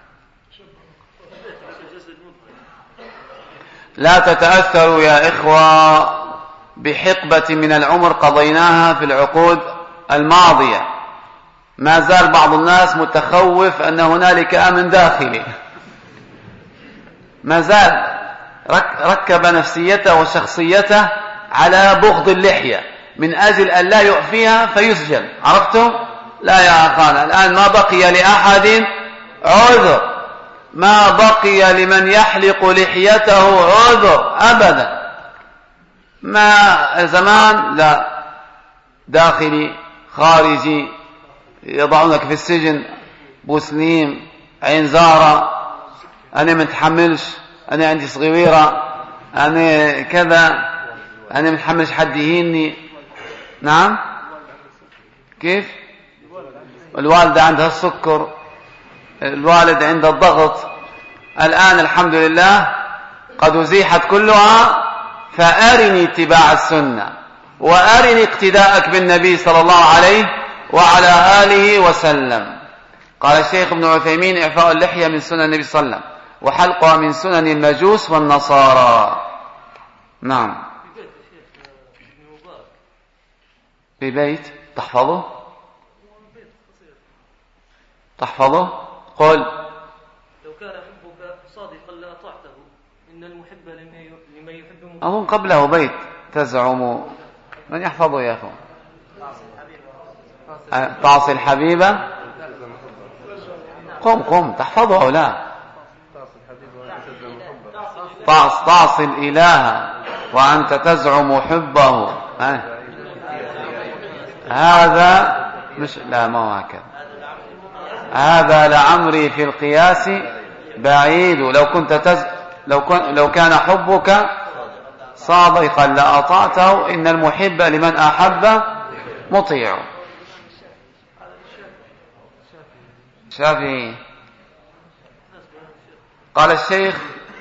لا تتأثروا يا إخوة بحقبة من العمر قضيناها في العقود الماضية. ما زال بعض الناس متخوف أن هنالك أمن داخلي، ما زال ركب نفسيته وشخصيته على بغض اللحية من أجل أن لا يعفيها فيسجن، عرفتم؟ لا يا أخانا، الآن ما بقي لأحد عذر، ما بقي لمن يحلق لحيته عذر أبدا. ما زمان لا، داخلي خارجي، يضعونك في السجن، بوسنيم، عين زارة، أنا متحملش، أنا عندي صغيرة، أنا كذا، أنا متحملش حد يهيني. نعم كيف؟ الوالدة عندها السكر، الوالد عنده الضغط. الآن الحمد لله قد أزيحت كلها، فأرني اتباع السنة وأرني اقتداءك بالنبي صلى الله عليه وعلى آله وسلم. قال الشيخ ابن عثيمين: إعفاء اللحية من سنن النبي صلى الله عليه وسلم، وحلقها من سنن المجوس والنصارى. نعم. في بيت تحفظه تحفظه قل: لو كان حبك صادقا لأطعته، إن المحب لمن يحب. أظن قبله بيت تزعم، من يحفظه يا أخو؟ تعصي الحبيبة. قم قم تحفظه أو لا؟ تعص تعصي الإله وأنت تزعم حبه. هذا مش، لا ما هو هكذا. هذا لعمري في القياس بعيد. لو كنت تز... لو, كن... لو كان حبك صادقا لأطعته، إن المحب لمن أحب مطيع. شافعي. قال الشيخ: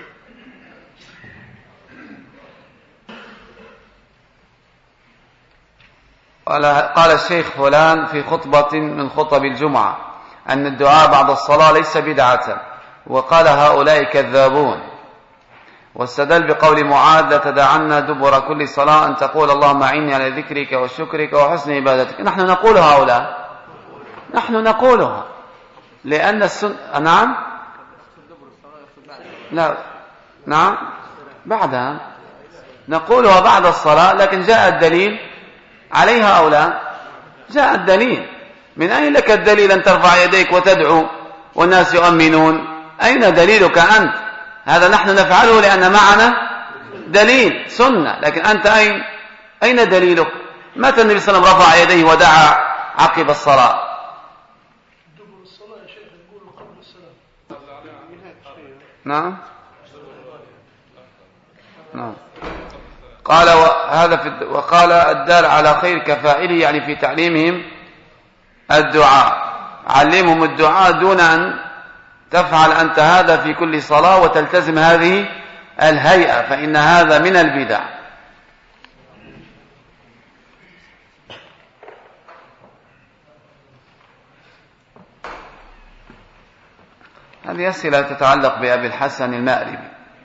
قال الشيخ فلان في خطبة من خطب الجمعة أن الدعاء بعد الصلاة ليس بدعة، وقال هؤلاء كذابون، واستدل بقول معاذ: لا تدعنا دبر كل صلاة أن تقول اللهم أعني على ذكرك وشكرك وحسن عبادتك. نحن نقول هؤلاء نحن نقولها لأن السنة. نعم لا نعم بعدها نقولها بعد الصلاة، لكن جاء الدليل عليها أو لا؟ جاء الدليل. من أين لك الدليل أن ترفع يديك وتدعو والناس يؤمنون؟ أين دليلك أنت؟ هذا نحن نفعله لأن معنا دليل سنة، لكن أنت أين أين دليلك؟ متى النبي صلى الله عليه وسلم رفع يديه ودعا عقب الصلاة؟ نعم نعم. قال وهذا في وقال الدال على خير كفائله، يعني في تعليمهم الدعاء. علمهم الدعاء دون أن تفعل أنت هذا في كل صلاة وتلتزم هذه الهيئة، فإن هذا من البدع. هذه أسئلة تتعلق بأبي الحسن المأربي.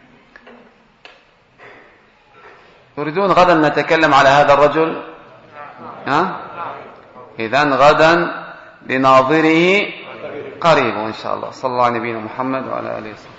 تريدون غدا نتكلم على هذا الرجل؟ ها؟ إذن غدا لناظره قريب إن شاء الله. صلى الله على نبينا محمد وعلى آله وسلم.